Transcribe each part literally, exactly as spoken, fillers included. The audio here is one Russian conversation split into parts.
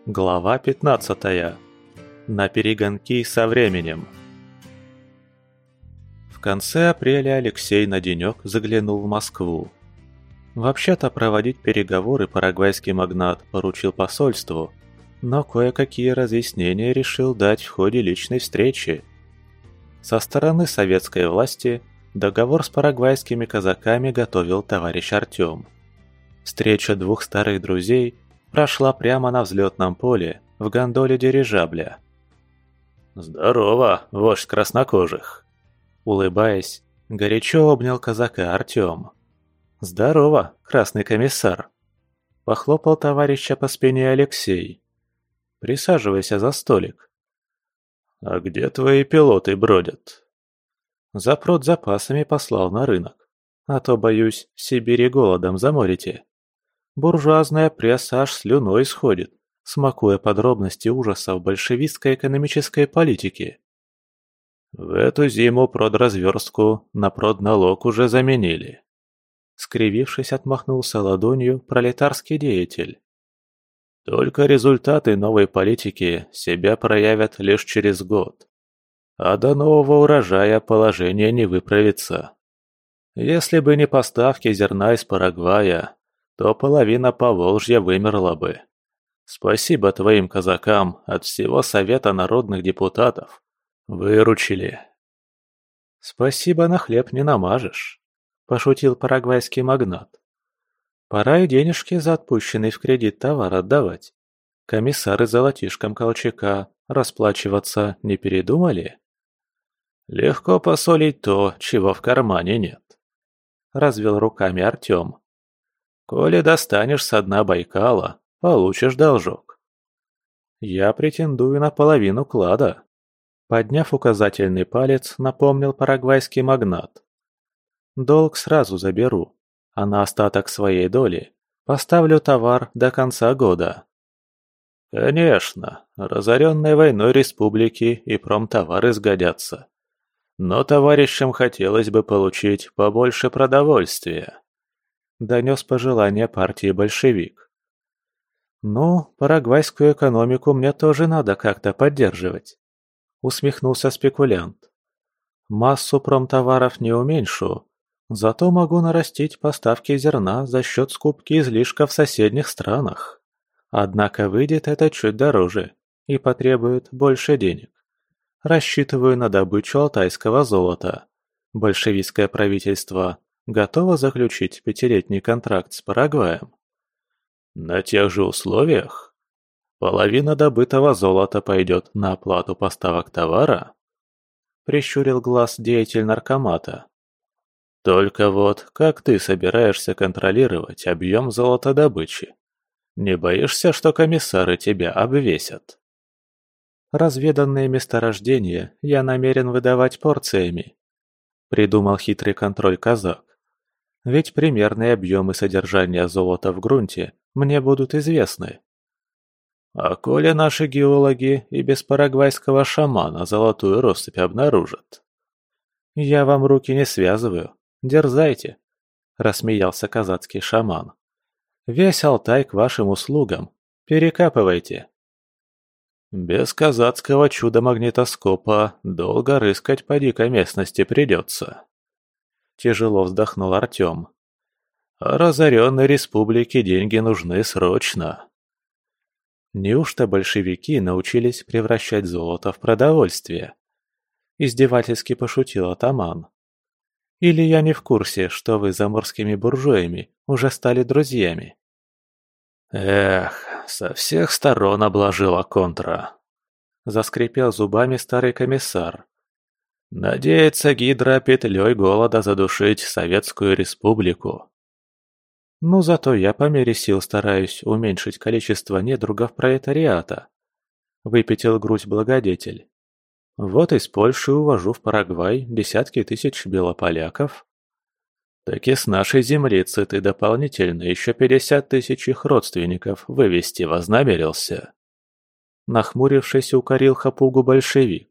Глава пятнадцатая. На перегонки со временем. В конце апреля Алексей на денек заглянул в Москву. Вообще-то проводить переговоры парагвайский магнат поручил посольству, но кое-какие разъяснения решил дать в ходе личной встречи. Со стороны советской власти договор с парагвайскими казаками готовил товарищ Артем. Встреча двух старых друзей прошла прямо на взлетном поле в гондоле дирижабля. «Здорово, вождь краснокожих!» Улыбаясь, горячо обнял казака Артем. «Здорово, красный комиссар!» Похлопал товарища по спине Алексей. «Присаживайся за столик». «А где твои пилоты бродят?» «За продзапасами послал на рынок. А то, боюсь, в Сибири голодом заморите». Буржуазная пресса аж слюной сходит, смакуя подробности ужасов большевистской экономической политики. В эту зиму продразверстку на продналог уже заменили. Скривившись, отмахнулся ладонью пролетарский деятель. Только результаты новой политики себя проявят лишь через год. А до нового урожая положение не выправится. Если бы не поставки зерна из Парагвая, то половина Поволжья вымерла бы. Спасибо твоим казакам от всего Совета народных депутатов. Выручили. Спасибо на хлеб не намажешь, пошутил парагвайский магнат. Пора и денежки за отпущенный в кредит товар отдавать. Комиссары золотишком Колчака расплачиваться не передумали? Легко посолить то, чего в кармане нет. Развел руками Артем. Коли достанешь со дна Байкала, получишь должок. Я претендую на половину клада. Подняв указательный палец, напомнил парагвайский магнат. Долг сразу заберу, а на остаток своей доли поставлю товар до конца года. Конечно, разоренной войной республики и промтовары сгодятся. Но товарищам хотелось бы получить побольше продовольствия. Донес пожелание партии большевик. «Ну, парагвайскую экономику мне тоже надо как-то поддерживать», — усмехнулся спекулянт. «Массу промтоваров не уменьшу, зато могу нарастить поставки зерна за счет скупки излишка в соседних странах. Однако выйдет это чуть дороже и потребует больше денег. Рассчитываю на добычу алтайского золота. Большевистское правительство готова заключить пятилетний контракт с Парагваем? На тех же условиях? Половина добытого золота пойдет на оплату поставок товара? Прищурил глаз деятель наркомата. Только вот как ты собираешься контролировать объем золотодобычи? Не боишься, что комиссары тебя обвесят? Разведанные месторождения я намерен выдавать порциями. Придумал хитрый контроль казак. Ведь примерные объемы содержания золота в грунте мне будут известны. А коли наши геологи и без парагвайского шамана золотую россыпь обнаружат? Я вам руки не связываю, дерзайте, рассмеялся казацкий шаман. Весь Алтай к вашим услугам, перекапывайте. Без казацкого чудо-магнитоскопа долго рыскать по дикой местности придется. Тяжело вздохнул Артем. Разоренной республике деньги нужны срочно. Неужто большевики научились превращать золото в продовольствие? Издевательски пошутил атаман. Или я не в курсе, что вы с заморскими буржуями уже стали друзьями? Эх, со всех сторон обложила контра. Заскрипел зубами старый комиссар. Надеется гидра петлей голода задушить Советскую Республику. Ну, зато я по мере сил стараюсь уменьшить количество недругов пролетариата. Выпятил грудь благодетель. Вот из Польши увожу в Парагвай десятки тысяч белополяков. Так и с нашей землицы ты дополнительно еще пятьдесят тысяч их родственников вывести вознамерился. Нахмурившись, укорил хапугу большевик.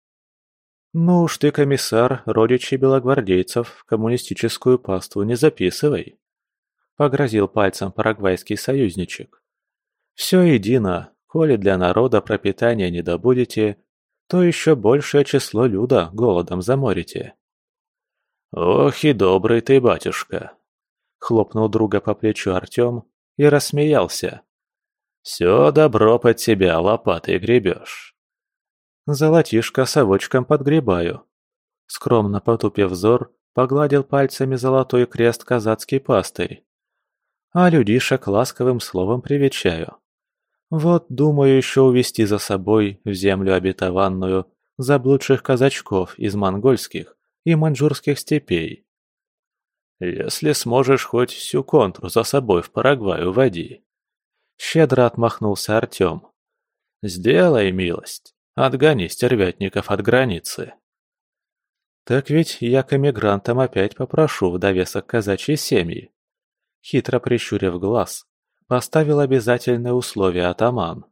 «Ну уж ты, комиссар, родичей белогвардейцев в коммунистическую паству не записывай», — погрозил пальцем парагвайский союзничек. «Все едино, Коли для народа пропитания не добудете, то еще большее число люда голодом заморите». «Ох и добрый ты, батюшка!» — хлопнул друга по плечу Артем и рассмеялся. «Все добро под себя лопатой гребешь». «Золотишко совочком подгребаю». Скромно потупив взор, погладил пальцами золотой крест казацкий пастырь. «А людишек ласковым словом привечаю. Вот думаю еще увести за собой в землю обетованную заблудших казачков из монгольских и маньчжурских степей». «Если сможешь хоть всю контру за собой в Парагвай уводи», — щедро отмахнулся Артем. «Сделай милость, отгони стервятников от границы». «Так ведь я к эмигрантам опять попрошу в довесок казачьей семьи». Хитро прищурив глаз, поставил обязательное условие атаман.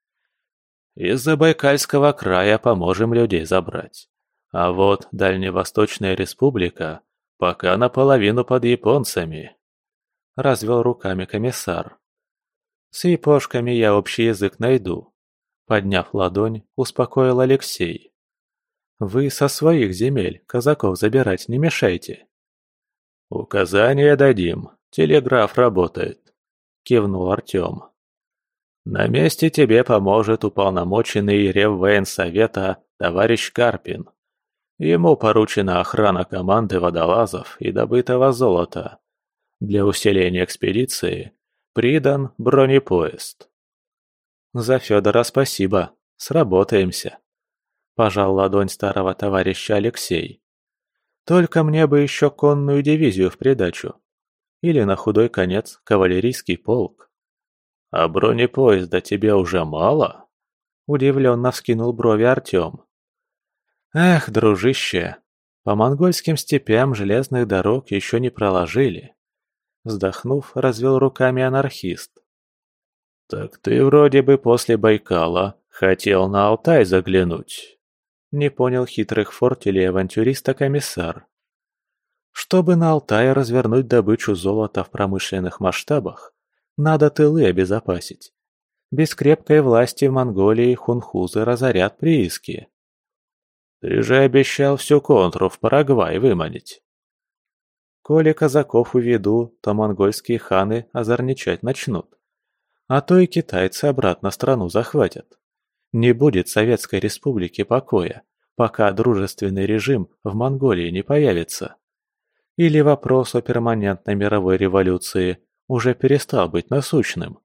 «Из Забайкальского края поможем людей забрать. А вот Дальневосточная республика пока наполовину под японцами», — развел руками комиссар. «С япошками я общий язык найду», — подняв ладонь, успокоил Алексей. «Вы со своих земель казаков забирать не мешайте». «Указания дадим, телеграф работает», — кивнул Артем. «На месте тебе поможет уполномоченный Реввоенсовета товарищ Карпин. Ему поручена охрана команды водолазов и добытого золота. Для усиления экспедиции придан бронепоезд». «За Федора спасибо, сработаемся», – пожал ладонь старого товарища Алексей. «Только мне бы еще конную дивизию в придачу. Или на худой конец кавалерийский полк». «А бронепоезда тебе уже мало?» – удивленно вскинул брови Артем. «Эх, дружище, по монгольским степям железных дорог еще не проложили», – вздохнув, развел руками анархист. «Так ты вроде бы после Байкала хотел на Алтай заглянуть», – не понял хитрых фортелей авантюриста комиссар. «Чтобы на Алтае развернуть добычу золота в промышленных масштабах, надо тылы обезопасить. Без крепкой власти в Монголии хунхузы разорят прииски». «Ты же обещал всю контру в Парагвай выманить». «Коли казаков уведу, то монгольские ханы озорничать начнут. А то и китайцы обратно страну захватят. Не будет Советской Республики покоя, пока дружественный режим в Монголии не появится. Или вопрос о перманентной мировой революции уже перестал быть насущным».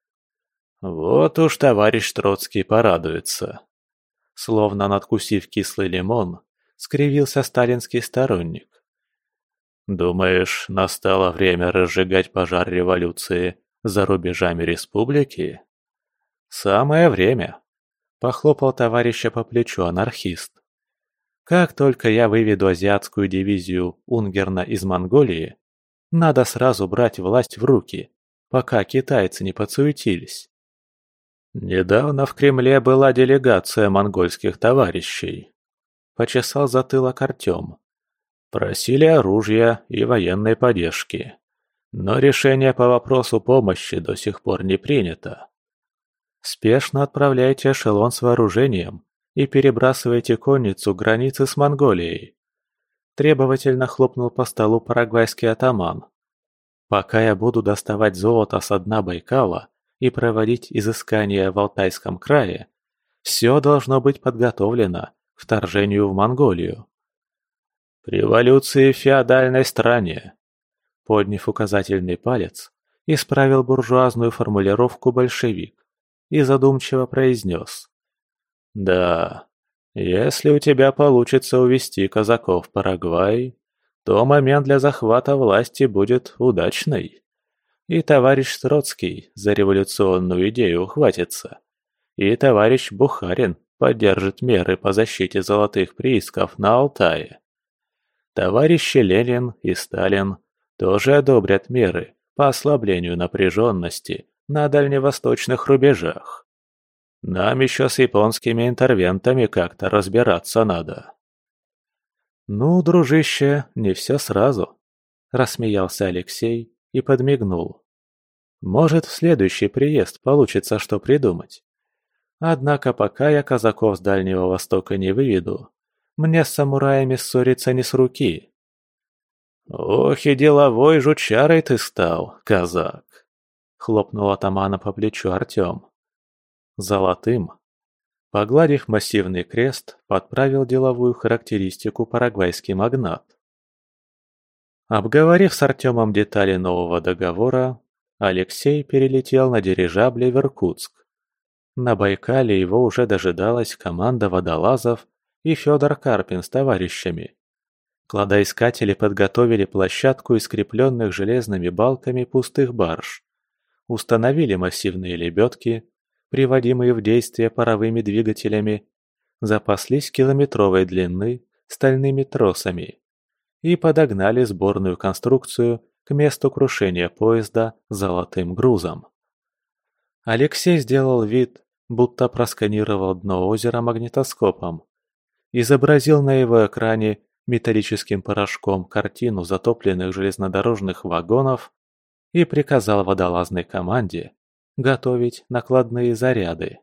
«Вот уж товарищ Троцкий порадуется». Словно надкусив кислый лимон, скривился сталинский сторонник. «Думаешь, настало время разжигать пожар революции за рубежами республики?» «Самое время», — похлопал товарища по плечу анархист. «Как только я выведу азиатскую дивизию Унгерна из Монголии, надо сразу брать власть в руки, пока китайцы не подсуетились». «Недавно в Кремле была делегация монгольских товарищей», — почесал затылок Артем. «Просили оружия и военной поддержки, но решение по вопросу помощи до сих пор не принято. Спешно отправляйте эшелон с вооружением и перебрасывайте конницу границы с Монголией», — требовательно хлопнул по столу парагвайский атаман. «Пока я буду доставать золото со дна Байкала и проводить изыскания в Алтайском крае, все должно быть подготовлено к вторжению в Монголию». «Революции в феодальной стране», — подняв указательный палец, исправил буржуазную формулировку большевик и задумчиво произнес. «Да, если у тебя получится увести казаков в Парагвай, то момент для захвата власти будет удачный. И товарищ Троцкий за революционную идею ухватится, и товарищ Бухарин поддержит меры по защите золотых приисков на Алтае. Товарищи Ленин и Сталин тоже одобрят меры по ослаблению напряженности на дальневосточных рубежах. Нам еще с японскими интервентами как-то разбираться надо». «Ну, дружище, не все сразу», – рассмеялся Алексей и подмигнул. «Может, в следующий приезд получится что придумать. Однако пока я казаков с Дальнего Востока не выведу, мне с самураями ссориться не с руки. «Ох и деловой жучарой ты стал, казак!» — хлопнул атамана по плечу Артем. Золотым, погладив массивный крест, подправил деловую характеристику парагвайский магнат. Обговорив с Артемом детали нового договора, Алексей перелетел на дирижабле в Иркутск. На Байкале его уже дожидалась команда водолазов и Федор Карпин с товарищами. Кладоискатели подготовили площадку из скрепленных железными балками пустых барж, установили массивные лебедки, приводимые в действие паровыми двигателями, запаслись километровой длины стальными тросами и подогнали сборную конструкцию к месту крушения поезда золотым грузом. Алексей сделал вид, будто просканировал дно озера магнитоскопом, изобразил на его экране металлическим порошком картину затопленных железнодорожных вагонов и приказал водолазной команде готовить накладные заряды.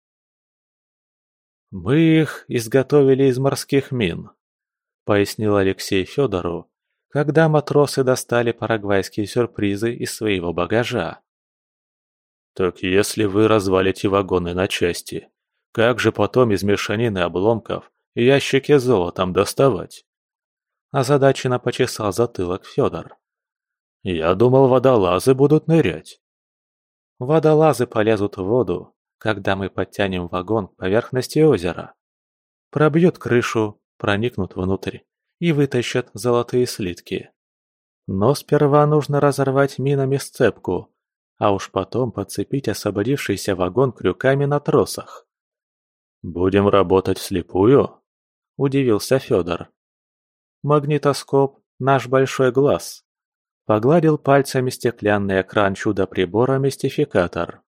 «Мы их изготовили из морских мин», — пояснил Алексей Федору, когда матросы достали парагвайские сюрпризы из своего багажа. «Так если вы развалите вагоны на части, как же потом из мешанины обломков ящики с золотом доставать?» Озадаченно почесал затылок Федор. «Я думал, водолазы будут нырять». «Водолазы полезут в воду, когда мы подтянем вагон к поверхности озера. Пробьют крышу, проникнут внутрь и вытащат золотые слитки. Но сперва нужно разорвать минами сцепку, а уж потом подцепить освободившийся вагон крюками на тросах». «Будем работать вслепую?» – удивился Федор. «Магнитоскоп – наш большой глаз», – погладил пальцами стеклянный экран чудо-прибора-мистификатор.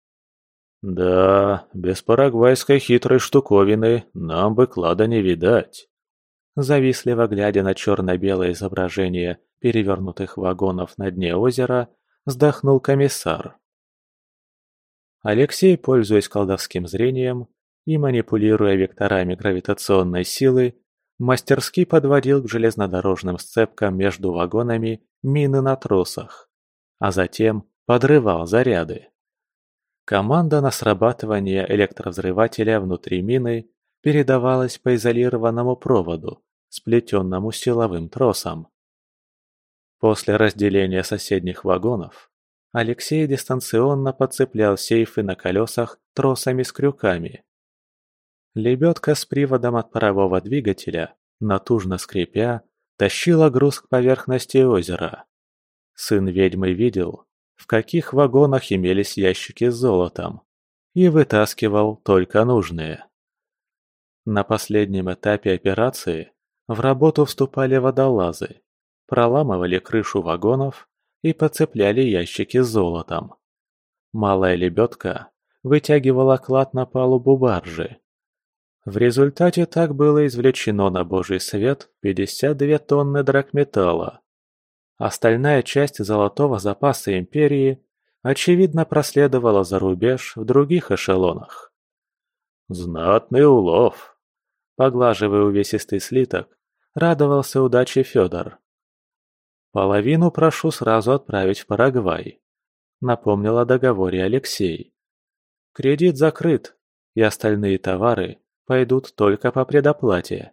«Да, без парагвайской хитрой штуковины нам бы клада не видать», – завистливо глядя на черно-белое изображение перевернутых вагонов на дне озера, вздохнул комиссар. Алексей, пользуясь колдовским зрением и манипулируя векторами гравитационной силы, мастерски подводил к железнодорожным сцепкам между вагонами мины на тросах, а затем подрывал заряды. Команда на срабатывание электровзрывателя внутри мины передавалась по изолированному проводу, сплетенному силовым тросом. После разделения соседних вагонов Алексей дистанционно подцеплял сейфы на колесах тросами с крюками. Лебедка с приводом от парового двигателя, натужно скрипя, тащила груз к поверхности озера. Сын ведьмы видел, в каких вагонах имелись ящики с золотом, и вытаскивал только нужные. На последнем этапе операции в работу вступали водолазы, проламывали крышу вагонов и подцепляли ящики с золотом. Малая лебедка вытягивала клад на палубу баржи. В результате так было извлечено на божий свет пятьдесят две тонны драгметалла. Остальная часть золотого запаса империи, очевидно, проследовала за рубеж в других эшелонах. «Знатный улов!» – поглаживая увесистый слиток, радовался удаче Федор. «Половину прошу сразу отправить в Парагвай», – напомнил о договоре Алексей. «Кредит закрыт, и остальные товары пойдут только по предоплате».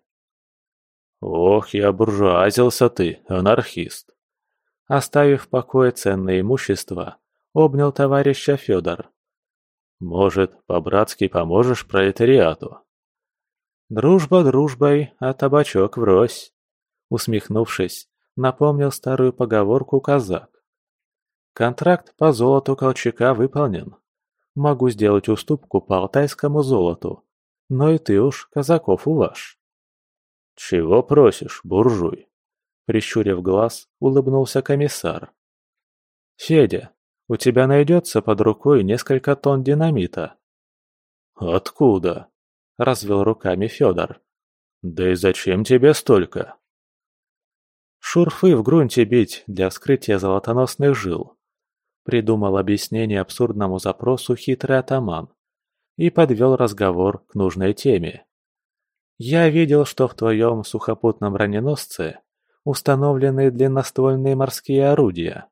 «Ох, я буржуазился ты, анархист!» Оставив в покое ценное имущество, обнял товарища Федор. «Может, по-братски поможешь пролетариату?» «Дружба дружбой, а табачок врозь», — усмехнувшись, напомнил старую поговорку казак. «Контракт по золоту Колчака выполнен. Могу сделать уступку по алтайскому золоту, но и ты уж казаков уваж». «Чего просишь, буржуй?» Прищурив глаз, улыбнулся комиссар. «Федя, у тебя найдется под рукой несколько тонн динамита?» «Откуда?» – развел руками Федор. «Да и зачем тебе столько?» «Шурфы в грунте бить для вскрытия золотоносных жил», – придумал объяснение абсурдному запросу хитрый атаман. и подвел разговор к нужной теме. «Я видел, что в твоем сухопутном броненосце установлены длинноствольные морские орудия».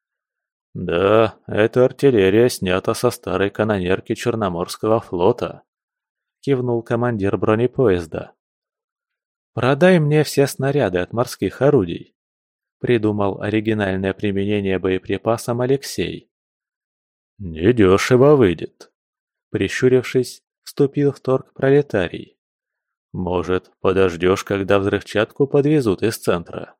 «Да, эта артиллерия снята со старой канонерки Черноморского флота», — кивнул командир бронепоезда. «Продай мне все снаряды от морских орудий», — придумал оригинальное применение боеприпасам Алексей. «Недешево выйдет», — прищурившись, вступил в торг пролетарий. «Может, подождешь, когда взрывчатку подвезут из центра?»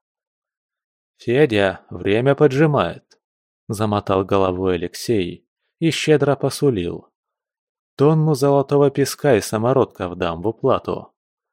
«Федя, время поджимает», — замотал головой Алексей и щедро посулил. «Тонну золотого песка и самородков дам в уплату».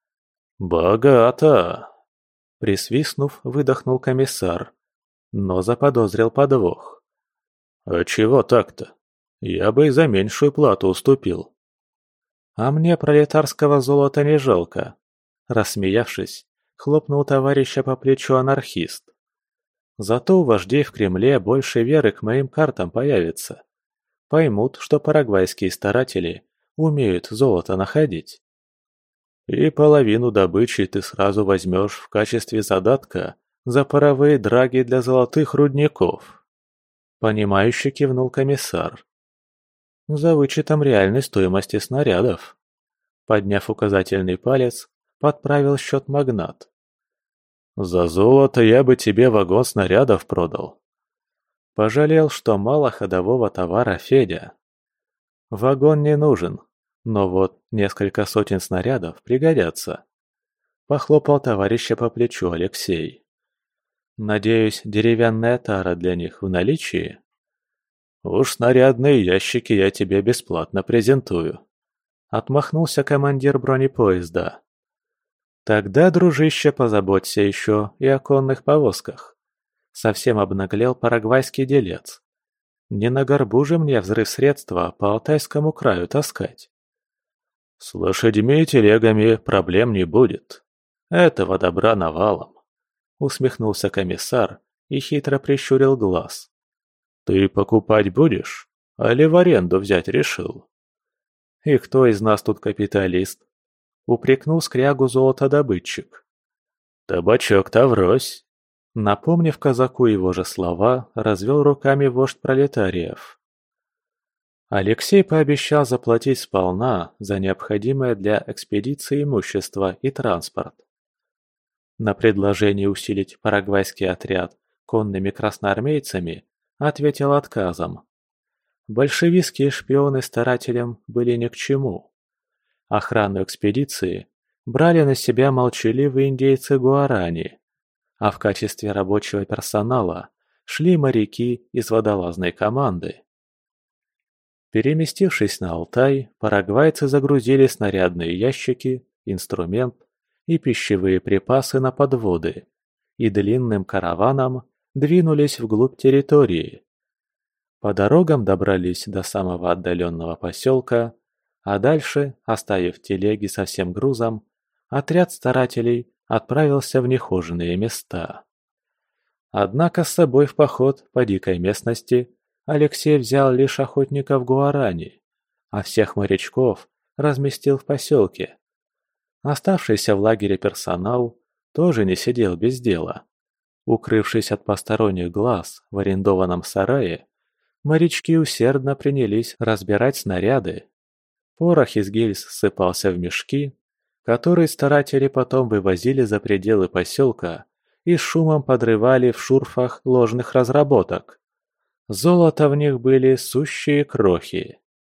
«Богато!» — присвистнув, выдохнул комиссар, но заподозрил подвох. «А чего так-то? Я бы и за меньшую плату уступил». «А мне пролетарского золота не жалко», — рассмеявшись, хлопнул товарища по плечу анархист. «Зато у вождей в Кремле больше веры к моим картам появится. Поймут, что парагвайские старатели умеют золото находить». «И половину добычи ты сразу возьмешь в качестве задатка за паровые драги для золотых рудников», — понимающе кивнул комиссар. «За вычетом реальной стоимости снарядов», — подняв указательный палец, подправил счет магнат. «За золото я бы тебе вагон снарядов продал». Пожалел, что мало ходового товара, Федя. «Вагон не нужен, но вот несколько сотен снарядов пригодятся», — похлопал товарища по плечу Алексей. «Надеюсь, деревянная тара для них в наличии?» «Уж снарядные ящики я тебе бесплатно презентую», — отмахнулся командир бронепоезда. «Тогда, дружище, позаботься еще и о конных повозках», — совсем обнаглел парагвайский делец. «Не на горбу же мне взрыв средства по Алтайскому краю таскать». «С лошадьми и телегами проблем не будет. Этого добра навалом», — усмехнулся комиссар и хитро прищурил глаз. «Ты покупать будешь, али в аренду взять решил?» «И кто из нас тут капиталист?» — упрекнул скрягу золотодобытчик. «Табачок-то врозь», — напомнив казаку его же слова, развел руками вождь пролетариев. Алексей пообещал заплатить сполна за необходимое для экспедиции имущество и транспорт. На предложение усилить парагвайский отряд конными красноармейцами ответил отказом. Большевистские шпионы старателям были ни к чему. Охрану экспедиции брали на себя молчаливые индейцы-гуарани, а в качестве рабочего персонала шли моряки из водолазной команды. Переместившись на Алтай, парагвайцы загрузили снарядные ящики, инструмент и пищевые припасы на подводы и длинным караваном двинулись вглубь территории. По дорогам добрались до самого отдаленного поселка, а дальше, оставив телеги со всем грузом, отряд старателей отправился в нехоженные места. Однако с собой в поход по дикой местности Алексей взял лишь охотников гуарани, а всех морячков разместил в поселке. Оставшийся в лагере персонал тоже не сидел без дела. Укрывшись от посторонних глаз в арендованном сарае, морячки усердно принялись разбирать снаряды. Порох из гильз ссыпался в мешки, которые старатели потом вывозили за пределы поселка и шумом подрывали в шурфах ложных разработок. Золото в них были сущие крохи.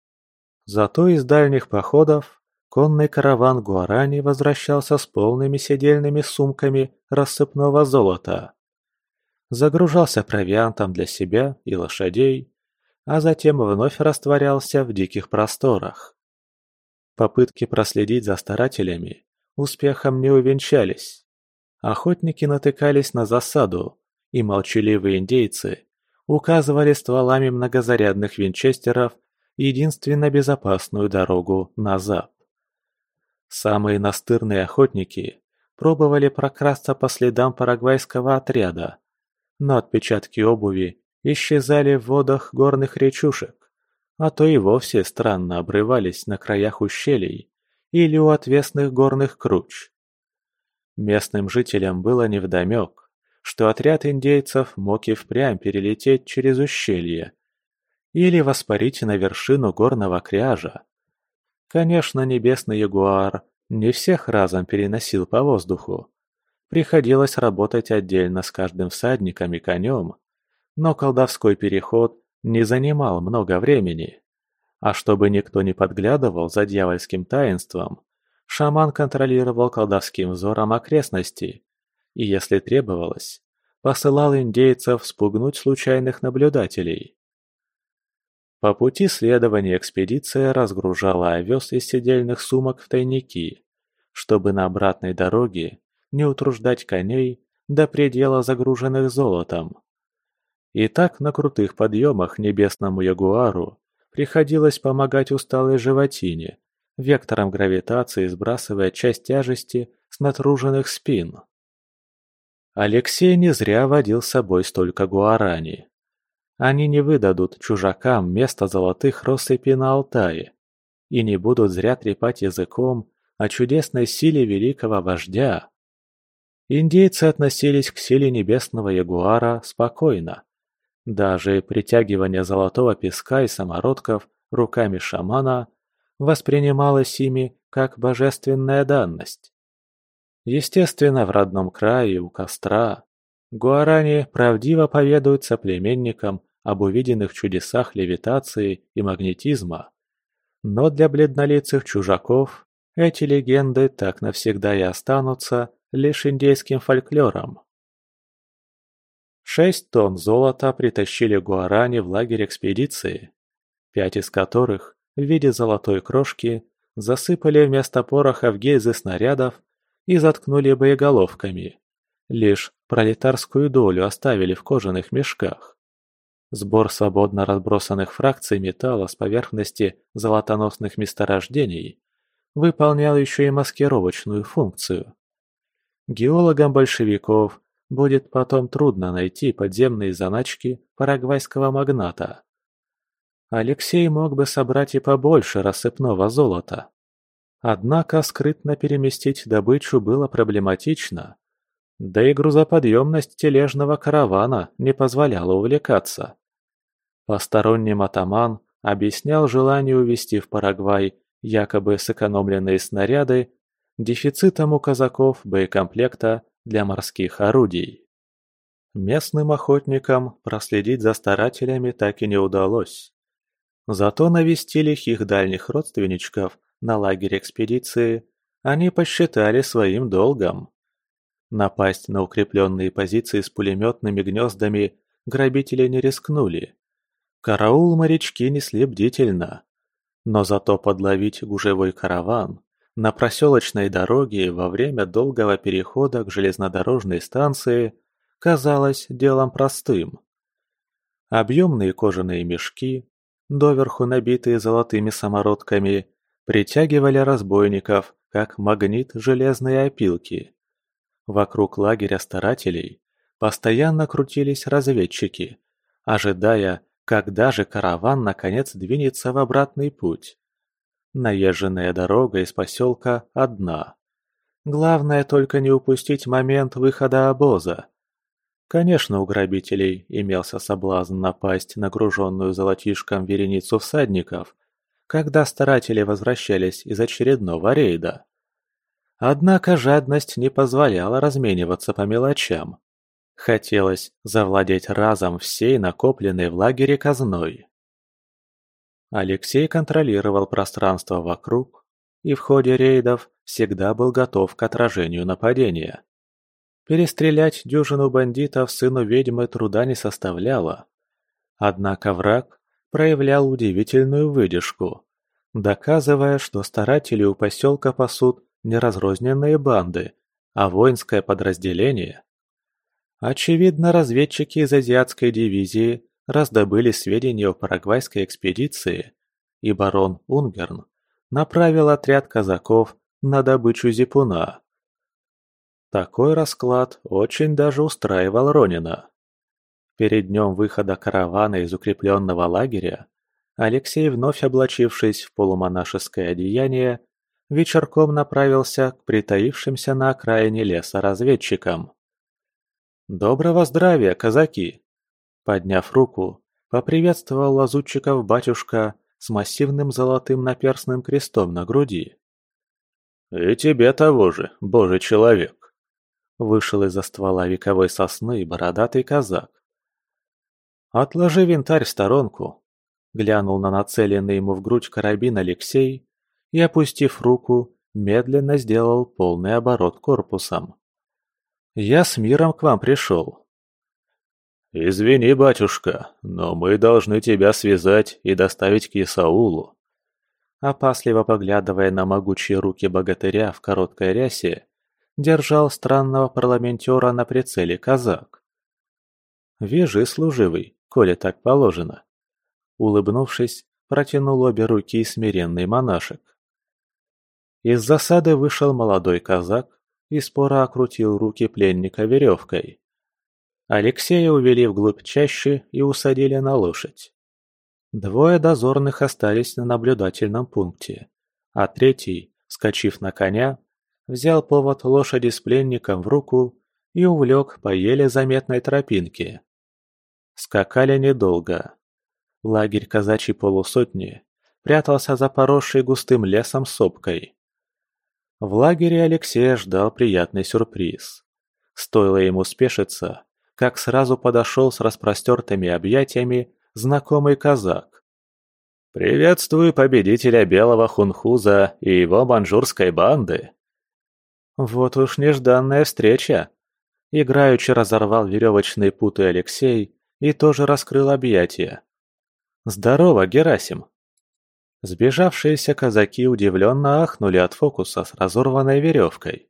Зато из дальних походов конный караван гуарани возвращался с полными седельными сумками рассыпного золота. Загружался провиантом для себя и лошадей, а затем вновь растворялся в диких просторах. Попытки проследить за старателями успехом не увенчались. Охотники натыкались на засаду, и молчаливые индейцы указывали стволами многозарядных винчестеров единственно безопасную дорогу назад. Самые настырные охотники пробовали прокрасться по следам парагвайского отряда, но отпечатки обуви исчезали в водах горных речушек, а то и вовсе странно обрывались на краях ущелий или у отвесных горных круч. Местным жителям было невдомёк, что отряд индейцев мог и впрямь перелететь через ущелье или воспарить на вершину горного кряжа. Конечно, небесный ягуар не всех разом переносил по воздуху. Приходилось работать отдельно с каждым всадником и конем, но колдовской переход не занимал много времени. А чтобы никто не подглядывал за дьявольским таинством, шаман контролировал колдовским взором окрестности и, если требовалось, посылал индейцев спугнуть случайных наблюдателей. По пути следования экспедиция разгружала овес из седельных сумок в тайники, чтобы на обратной дороге не утруждать коней до предела загруженных золотом. И так на крутых подъемах небесному ягуару приходилось помогать усталой животине, вектором гравитации сбрасывая часть тяжести с натруженных спин. Алексей не зря водил с собой столько гуарани. Они не выдадут чужакам место золотых россыпей на Алтае и не будут зря трепать языком о чудесной силе великого вождя. Индейцы относились к силе небесного ягуара спокойно. Даже притягивание золотого песка и самородков руками шамана воспринималось ими как божественная данность. Естественно, в родном крае у костра гуарани правдиво поведают соплеменникам об увиденных чудесах левитации и магнетизма, но для бледнолицых чужаков эти легенды так навсегда и останутся лишь индейским фольклором. Шесть тонн золота притащили гуарани в лагерь экспедиции, пять из которых в виде золотой крошки засыпали вместо пороха в гильзы снарядов и заткнули боеголовками. Лишь пролетарскую долю оставили в кожаных мешках. Сбор свободно разбросанных фракций металла с поверхности золотоносных месторождений выполнял еще и маскировочную функцию. Геологам большевиков будет потом трудно найти подземные заначки парагвайского магната. Алексей мог бы собрать и побольше рассыпного золота. Однако скрытно переместить добычу было проблематично, да и грузоподъемность тележного каравана не позволяла увлекаться. Посторонним атаман объяснял желание увезти в Парагвай якобы сэкономленные снаряды дефицитом у казаков боекомплекта для морских орудий. Местным охотникам проследить за старателями так и не удалось. Зато навестили их дальних родственничков на лагерь экспедиции они посчитали своим долгом. Напасть на укрепленные позиции с пулеметными гнездами грабители не рискнули. Караул морячки несли бдительно. Но зато подловить гужевой караван на проселочной дороге во время долгого перехода к железнодорожной станции казалось делом простым. Объемные кожаные мешки, доверху набитые золотыми самородками, притягивали разбойников, как магнит железные опилки. Вокруг лагеря старателей постоянно крутились разведчики, ожидая, когда же караван наконец двинется в обратный путь. Наезженная дорога из поселка одна. Главное только не упустить момент выхода обоза. Конечно, у грабителей имелся соблазн напасть на груженную золотишком вереницу всадников, когда старатели возвращались из очередного рейда. Однако жадность не позволяла размениваться по мелочам. Хотелось завладеть разом всей накопленной в лагере казной. Алексей контролировал пространство вокруг и в ходе рейдов всегда был готов к отражению нападения. Перестрелять дюжину бандитов сыну ведьмы труда не составляло. Однако враг проявлял удивительную выдержку, доказывая, что старатели у поселка пасут не разрозненные банды, а воинское подразделение. Очевидно, разведчики из азиатской дивизии раздобыли сведения о парагвайской экспедиции, и барон Унгерн направил отряд казаков на добычу зипуна. Такой расклад очень даже устраивал Ронина. Перед днем выхода каравана из укрепленного лагеря Алексей, вновь облачившись в полумонашеское одеяние, вечерком направился к притаившимся на окраине леса разведчикам. «Доброго здравия, казаки!» Подняв руку, поприветствовал лазутчиков батюшка с массивным золотым наперстным крестом на груди. «И тебе того же, божий человек!» Вышел из-за ствола вековой сосны бородатый казак. «Отложи винтарь в сторонку», — глянул на нацеленный ему в грудь карабин Алексей и, опустив руку, медленно сделал полный оборот корпусом. «Я с миром к вам пришел». «Извини, батюшка, но мы должны тебя связать и доставить к Исаулу». Опасливо поглядывая на могучие руки богатыря в короткой рясе, держал странного парламентера на прицеле казак. «Вяжи, служивый, коли так положено». Улыбнувшись, протянул обе руки смиренный монашек. Из засады вышел молодой казак и споро окрутил руки пленника веревкой. Алексея увели вглубь чащи и усадили на лошадь. Двое дозорных остались на наблюдательном пункте, а третий, вскочив на коня, взял повод лошади с пленником в руку и увлек по еле заметной тропинке. Скакали недолго. Лагерь казачьей полусотни прятался за поросшей густым лесом сопкой. В лагере Алексея ждал приятный сюрприз. Стоило ему спешиться, как сразу подошел с распростертыми объятиями знакомый казак. «Приветствую победителя белого хунхуза и его маньчжурской банды!» Вот уж нежданная встреча! Играючи разорвал веревочные путы Алексей и тоже раскрыл объятия. «Здорово, Герасим!» Сбежавшиеся казаки удивленно ахнули от фокуса с разорванной веревкой.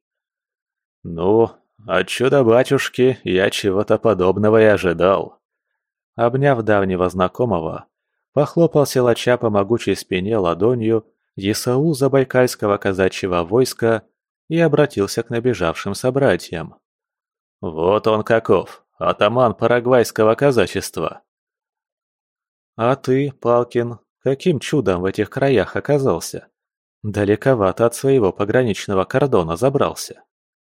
«Ну, от чуда-батюшки я чего-то подобного и ожидал». Обняв давнего знакомого, похлопал силача по могучей спине ладонью Исаул забайкальского казачьего войска и обратился к набежавшим собратьям. «Вот он каков, атаман парагвайского казачества!» «А ты, Палкин, каким чудом в этих краях оказался? Далековато от своего пограничного кордона забрался».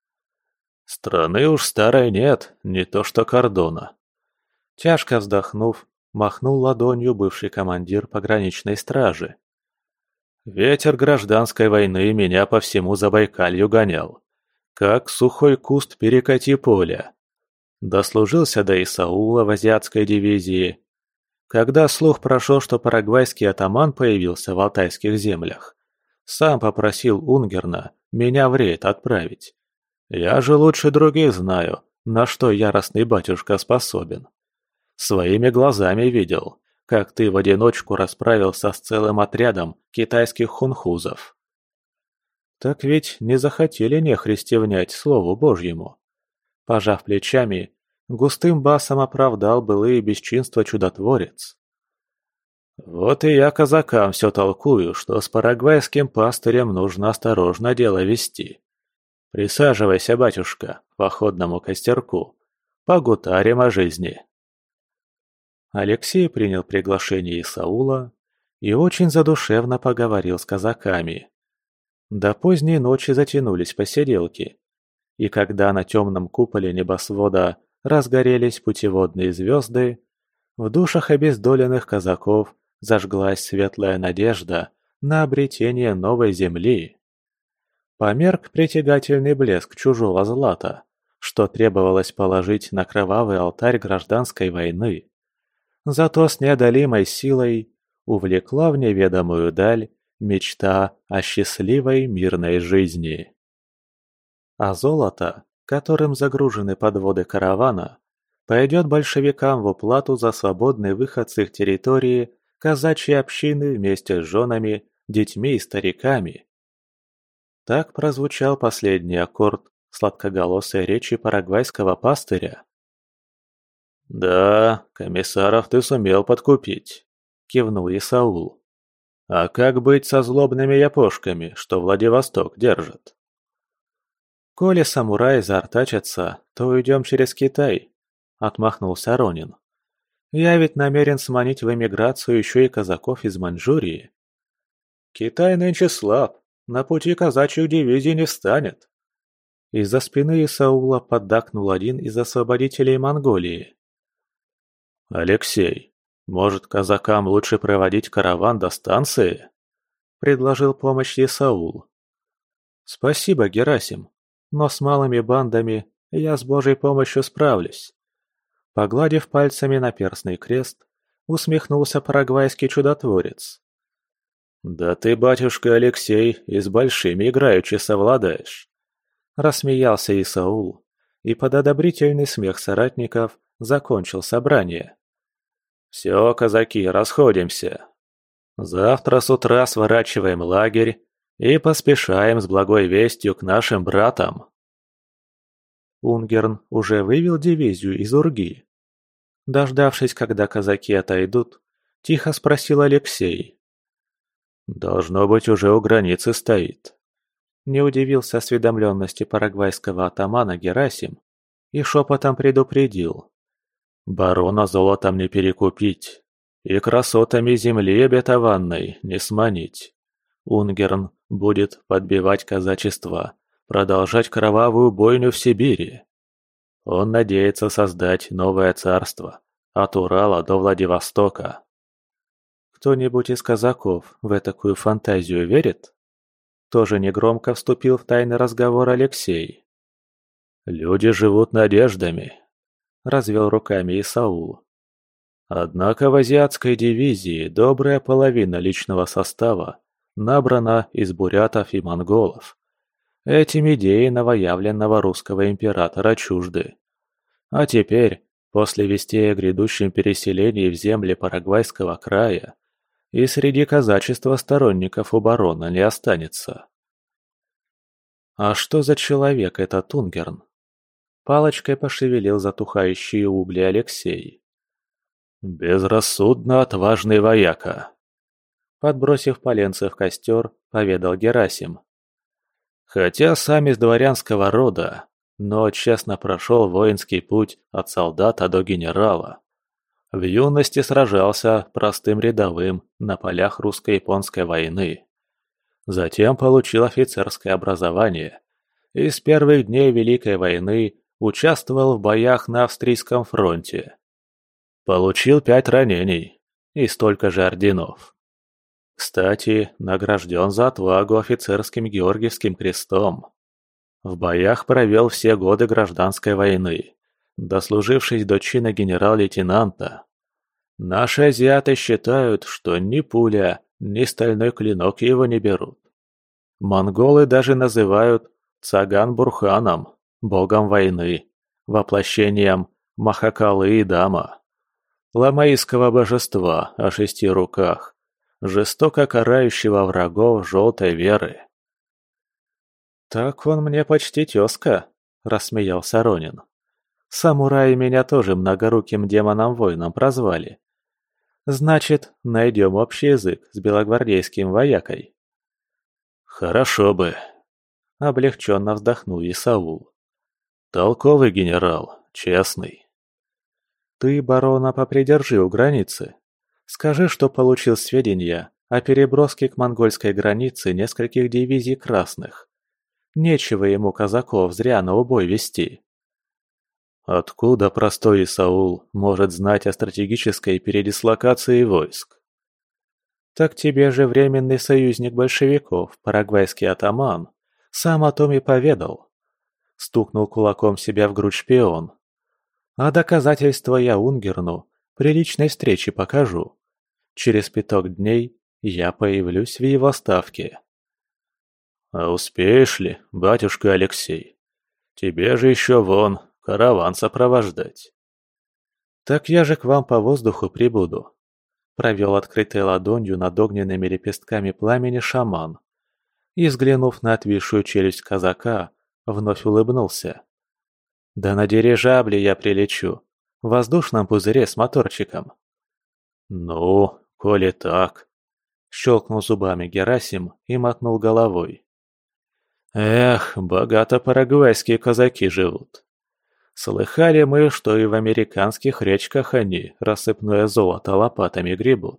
«Страны уж старой нет, не то что кордона». Тяжко вздохнув, махнул ладонью бывший командир пограничной стражи. «Ветер гражданской войны меня по всему Забайкалью гонял, как сухой куст перекати поля. Дослужился до Исаула в азиатской дивизии. Когда слух прошел, что парагвайский атаман появился в алтайских землях, сам попросил Унгерна меня в рейд отправить. Я же лучше других знаю, на что яростный батюшка способен. Своими глазами видел, как ты в одиночку расправился с целым отрядом китайских хунхузов». «Так ведь не захотели нехристи внять слову Божьему». Пожав плечами, густым басом оправдал былые бесчинства чудотворец. «Вот и я казакам все толкую, что с парагвайским пастырем нужно осторожно дело вести. Присаживайся, батюшка, к походному костерку, погутарим о жизни». Алексей принял приглашение Исаула и очень задушевно поговорил с казаками. До поздней ночи затянулись посиделки, и когда на темном куполе небосвода разгорелись путеводные звезды, в душах обездоленных казаков зажглась светлая надежда на обретение новой земли. Померк притягательный блеск чужого злата, что требовалось положить на кровавый алтарь гражданской войны. Зато с неодолимой силой увлекла в неведомую даль мечта о счастливой мирной жизни. А золото, которым загружены подводы каравана, пойдет большевикам в уплату за свободный выход с их территории казачьей общины вместе с женами, детьми и стариками. Так прозвучал последний аккорд сладкоголосой речи парагвайского пастыря. «Да, комиссаров ты сумел подкупить», — кивнул Исаул. «А как быть со злобными япошками, что Владивосток держат?» «Коли самураи заортачатся, то уйдем через Китай», — отмахнулся Ронин. Я ведь намерен сманить в эмиграцию еще и казаков из Маньчжурии. Китай нынче слаб, на пути казачьих дивизий не встанет. Из-за спины Исаула поддакнул один из освободителей Монголии. «Алексей, может, казакам лучше проводить караван до станции?» – предложил помощь Исаул. «Спасибо, Герасим, но с малыми бандами я с Божьей помощью справлюсь». Погладив пальцами наперстный крест, усмехнулся парагвайский чудотворец. «Да ты, батюшка Алексей, и с большими играючи совладаешь!» Рассмеялся Исаул, и под одобрительный смех соратников закончил собрание. «Все, казаки, расходимся. Завтра с утра сворачиваем лагерь и поспешаем с благой вестью к нашим братам». Унгерн уже вывел дивизию из Урги. Дождавшись, когда казаки отойдут, тихо спросил Алексей. «Должно быть, уже у границы стоит». Не удивился осведомленности парагвайского атамана Герасим и шепотом предупредил. «Барона золотом не перекупить и красотами земли обетованной не сманить. Унгерн будет подбивать казачество, продолжать кровавую бойню в Сибири. Он надеется создать новое царство, от Урала до Владивостока». «Кто-нибудь из казаков в такую фантазию верит?» Тоже негромко вступил в тайный разговор Алексей. «Люди живут надеждами», — развел руками Исаул. «Однако в азиатской дивизии добрая половина личного состава набрана из бурятов и монголов. Этим идеи новоявленного русского императора чужды. А теперь, после вестей о грядущем переселении в земли Парагвайского края, и среди казачества сторонников у барона не останется». «А что за человек этот Унгерн?» Палочкой пошевелил затухающие угли Алексей. «Безрассудно отважный вояка», — подбросив поленце в костер, поведал Герасим. «Хотя сам из дворянского рода, но честно прошел воинский путь от солдата до генерала. В юности сражался простым рядовым на полях русско-японской войны. Затем получил офицерское образование и с первых дней Великой войны участвовал в боях на Австрийском фронте. Получил пять ранений и столько же орденов. Кстати, награжден за отвагу офицерским Георгиевским крестом. В боях провел все годы гражданской войны, дослужившись до чина генерал-лейтенанта. Наши азиаты считают, что ни пуля, ни стальной клинок его не берут. Монголы даже называют Цаган-Бурханом, богом войны, воплощением Махакалы и Дама, ламаистского божества о шести руках, жестоко карающего врагов желтой веры. «Так он мне почти тезка», — рассмеялся Ронин. «Самураи меня тоже многоруким демоном-воином прозвали. Значит, найдем общий язык с белогвардейским воякой». «Хорошо бы», — облегченно вздохнул Исаул. «Толковый генерал, честный». «Ты барона попридержи у границы. Скажи, что получил сведения о переброске к монгольской границе нескольких дивизий красных. Нечего ему казаков зря на убой вести». «Откуда простой Исаул может знать о стратегической передислокации войск?» «Так тебе же временный союзник большевиков, парагвайский атаман, сам о том и поведал». Стукнул кулаком себя в грудь шпион. «А доказательства я Унгерну при личной встрече покажу. Через пяток дней я появлюсь в его ставке». «А успеешь ли, батюшка Алексей? Тебе же еще вон караван сопровождать». «Так я же к вам по воздуху прибуду», — провел открытой ладонью над огненными лепестками пламени шаман. И, взглянув на отвисшую челюсть казака, вновь улыбнулся. «Да на дирижабле я прилечу, в воздушном пузыре с моторчиком». «Ну, коли так», — щелкнул зубами Герасим и мотнул головой. «Эх, богато парагвайские казаки живут. Слыхали мы, что и в американских речках они рассыпное золото лопатами гребут.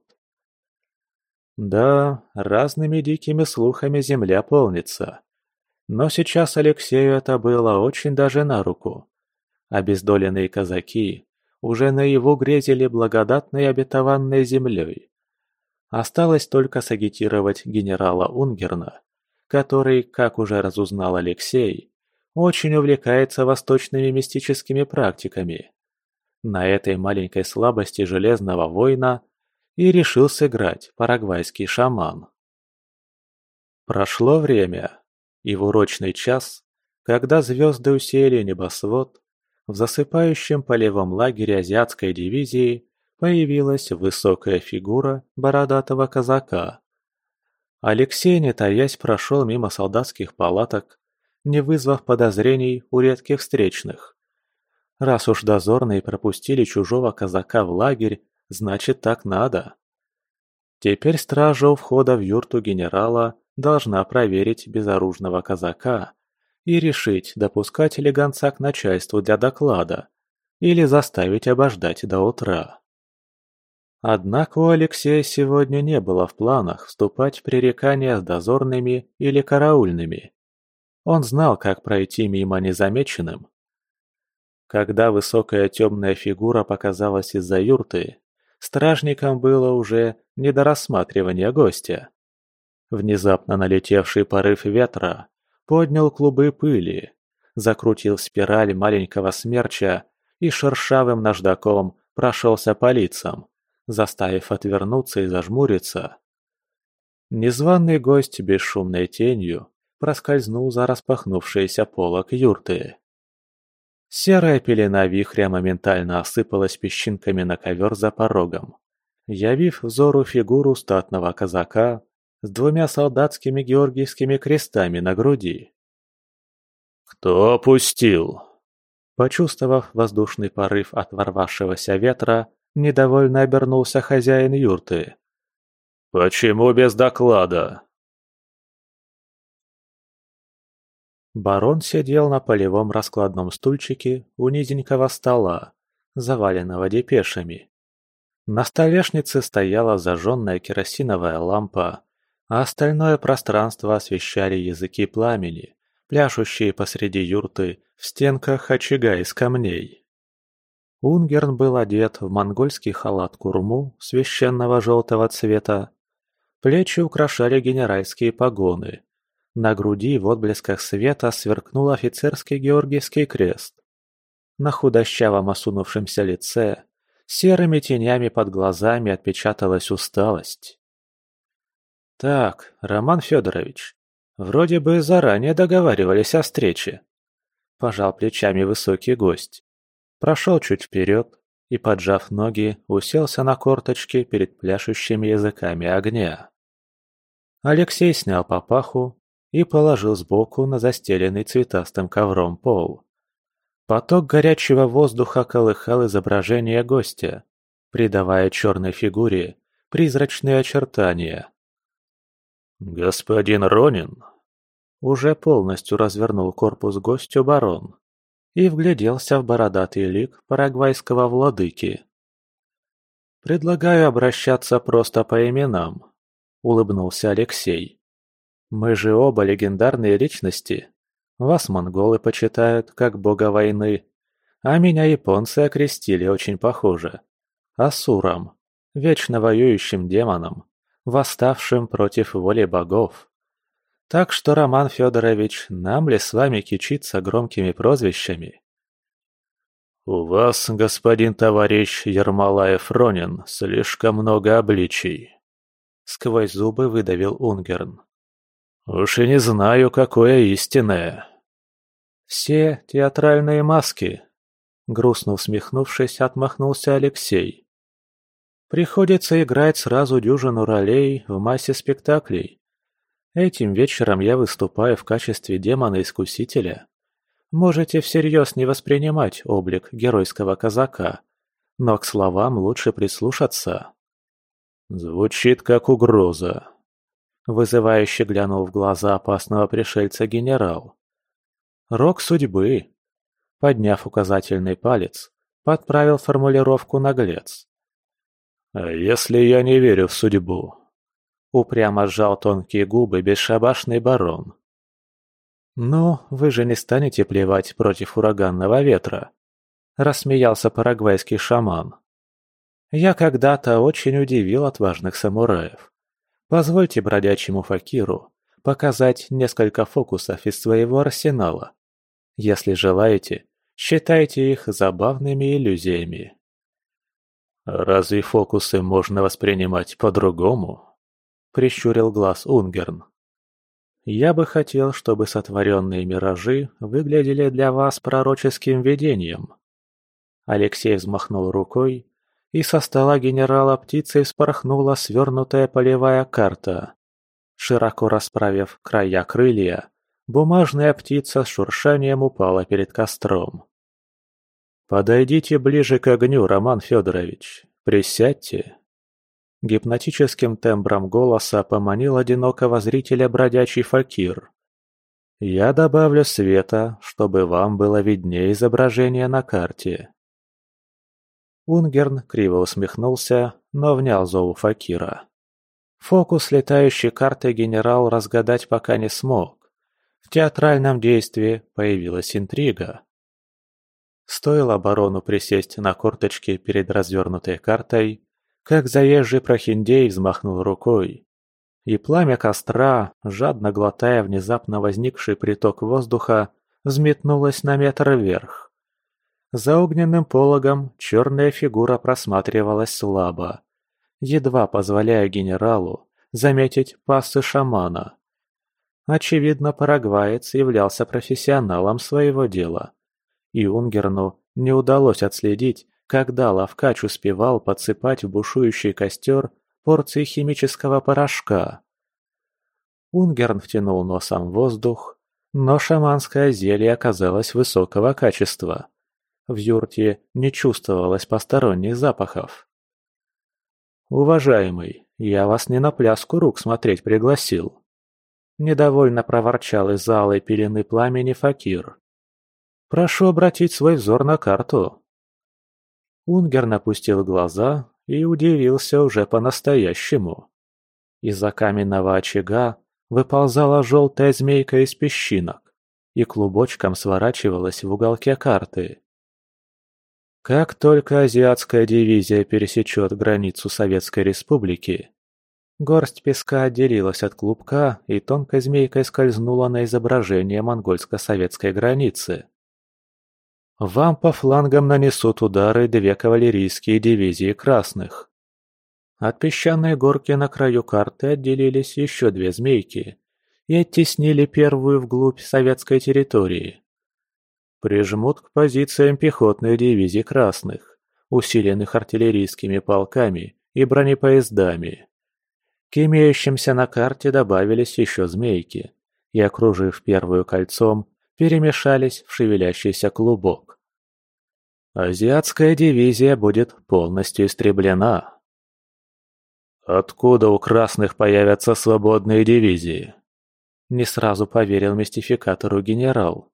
Да, разными дикими слухами земля полнится. Но сейчас Алексею это было очень даже на руку. Обездоленные казаки уже наяву грезили благодатной обетованной землей. Осталось только сагитировать генерала Унгерна, который, как уже разузнал Алексей, очень увлекается восточными мистическими практиками. На этой маленькой слабости железного воина и решил сыграть парагвайский шаман. Прошло время, и в урочный час, когда звезды усеяли небосвод, в засыпающем полевом лагере азиатской дивизии появилась высокая фигура бородатого казака. Алексей, не таясь, прошел мимо солдатских палаток, не вызвав подозрений у редких встречных. Раз уж дозорные пропустили чужого казака в лагерь, значит, так надо. Теперь стража у входа в юрту генерала должна проверить безоружного казака и решить, допускать ли гонца к начальству для доклада или заставить обождать до утра. Однако у Алексея сегодня не было в планах вступать в пререкания с дозорными или караульными. Он знал, как пройти мимо незамеченным. Когда высокая темная фигура показалась из-за юрты, стражникам было уже не до рассматривания гостя. Внезапно налетевший порыв ветра поднял клубы пыли, закрутил спираль маленького смерча и шершавым наждаком прошелся по лицам, заставив отвернуться и зажмуриться. Незваный гость бесшумной тенью проскользнул за распахнувшийся полог юрты. Серая пелена вихря моментально осыпалась песчинками на ковер за порогом, явив взору фигуру статного казака с двумя солдатскими георгиевскими крестами на груди. «Кто опустил?» Почувствовав воздушный порыв от ворвавшегося ветра, недовольно обернулся хозяин юрты. «Почему без доклада?» Барон сидел на полевом раскладном стульчике у низенького стола, заваленного депешами. На столешнице стояла зажженная керосиновая лампа, а остальное пространство освещали языки пламени, пляшущие посреди юрты в стенках очага из камней. Унгерн был одет в монгольский халат-курму священного желтого цвета. Плечи украшали генеральские погоны. На груди в отблесках света сверкнул офицерский георгиевский крест. На худощавом осунувшемся лице серыми тенями под глазами отпечаталась усталость. «Так, Роман Федорович, вроде бы заранее договаривались о встрече», – пожал плечами высокий гость. Прошел чуть вперед и, поджав ноги, уселся на корточки перед пляшущими языками огня. Алексей снял папаху и положил сбоку на застеленный цветастым ковром пол. Поток горячего воздуха колыхал изображение гостя, придавая черной фигуре призрачные очертания. «Господин Ронин!» Уже полностью развернул корпус гостю барон и вгляделся в бородатый лик парагвайского владыки. «Предлагаю обращаться просто по именам», — улыбнулся Алексей. «Мы же оба легендарные личности. Вас монголы почитают как бога войны, а меня японцы окрестили очень похоже. Асуром, вечно воюющим демоном, восставшим против воли богов. Так что, Роман Федорович, нам ли с вами кичиться громкими прозвищами?» «У вас, господин товарищ Ермолаев-Ронин, слишком много обличий», — сквозь зубы выдавил Унгерн. «Уж и не знаю, какое истинное». «Все театральные маски», — грустно усмехнувшись, отмахнулся Алексей. «Приходится играть сразу дюжину ролей в массе спектаклей. Этим вечером я выступаю в качестве демона-искусителя. Можете всерьез не воспринимать облик геройского казака, но к словам лучше прислушаться». «Звучит как угроза», — вызывающе глянул в глаза опасного пришельца генерал. «Рок судьбы. Подняв указательный палец, подправил формулировку наглец. «А если я не верю в судьбу?» Упрямо сжал тонкие губы бесшабашный барон. «Ну, вы же не станете плевать против ураганного ветра», — рассмеялся парагвайский шаман. «Я когда-то очень удивил отважных самураев. Позвольте бродячему факиру показать несколько фокусов из своего арсенала. Если желаете, считайте их забавными иллюзиями». «Разве фокусы можно воспринимать по-другому?» — прищурил глаз Унгерн. «Я бы хотел, чтобы сотворенные миражи выглядели для вас пророческим видением». Алексей взмахнул рукой, и со стола генерала птицей вспорхнула свернутая полевая карта. Широко расправив края крылья, бумажная птица с шуршанием упала перед костром. «Подойдите ближе к огню, Роман Федорович. Присядьте». Гипнотическим тембром голоса поманил одинокого зрителя бродячий факир. «Я добавлю света, чтобы вам было виднее изображение на карте». Унгерн криво усмехнулся, но внял зову факира. Фокус летающей карты генерал разгадать пока не смог. В театральном действии появилась интрига. Стоило барону присесть на корточки перед развернутой картой, как заезжий прохиндей взмахнул рукой. И пламя костра, жадно глотая внезапно возникший приток воздуха, взметнулось на метр вверх. За огненным пологом черная фигура просматривалась слабо, едва позволяя генералу заметить пассы шамана. Очевидно, парагваец являлся профессионалом своего дела, и Унгерну не удалось отследить, когда ловкач успевал подсыпать в бушующий костер порции химического порошка. Унгерн втянул носом воздух, но шаманское зелье оказалось высокого качества. В юрте не чувствовалось посторонних запахов. «Уважаемый, я вас не на пляску рук смотреть пригласил», — недовольно проворчал из алой пелены пламени факир. «Прошу обратить свой взор на карту». Унгерн опустил глаза и удивился уже по-настоящему. Из-за каменного очага выползала желтая змейка из песчинок и клубочком сворачивалась в уголке карты. Как только азиатская дивизия пересечет границу Советской Республики, горсть песка отделилась от клубка и тонкой змейкой скользнула на изображение монгольско-советской границы. Вам по флангам нанесут удары две кавалерийские дивизии красных. От песчаной горки на краю карты отделились еще две змейки и оттеснили первую вглубь советской территории. Прижмут к позициям пехотных дивизий красных, усиленных артиллерийскими полками и бронепоездами. К имеющимся на карте добавились еще змейки и, окружив первую кольцом, перемешались в шевелящийся клубок. Азиатская дивизия будет полностью истреблена. Откуда у красных появятся свободные дивизии? Не сразу поверил мистификатору генерал.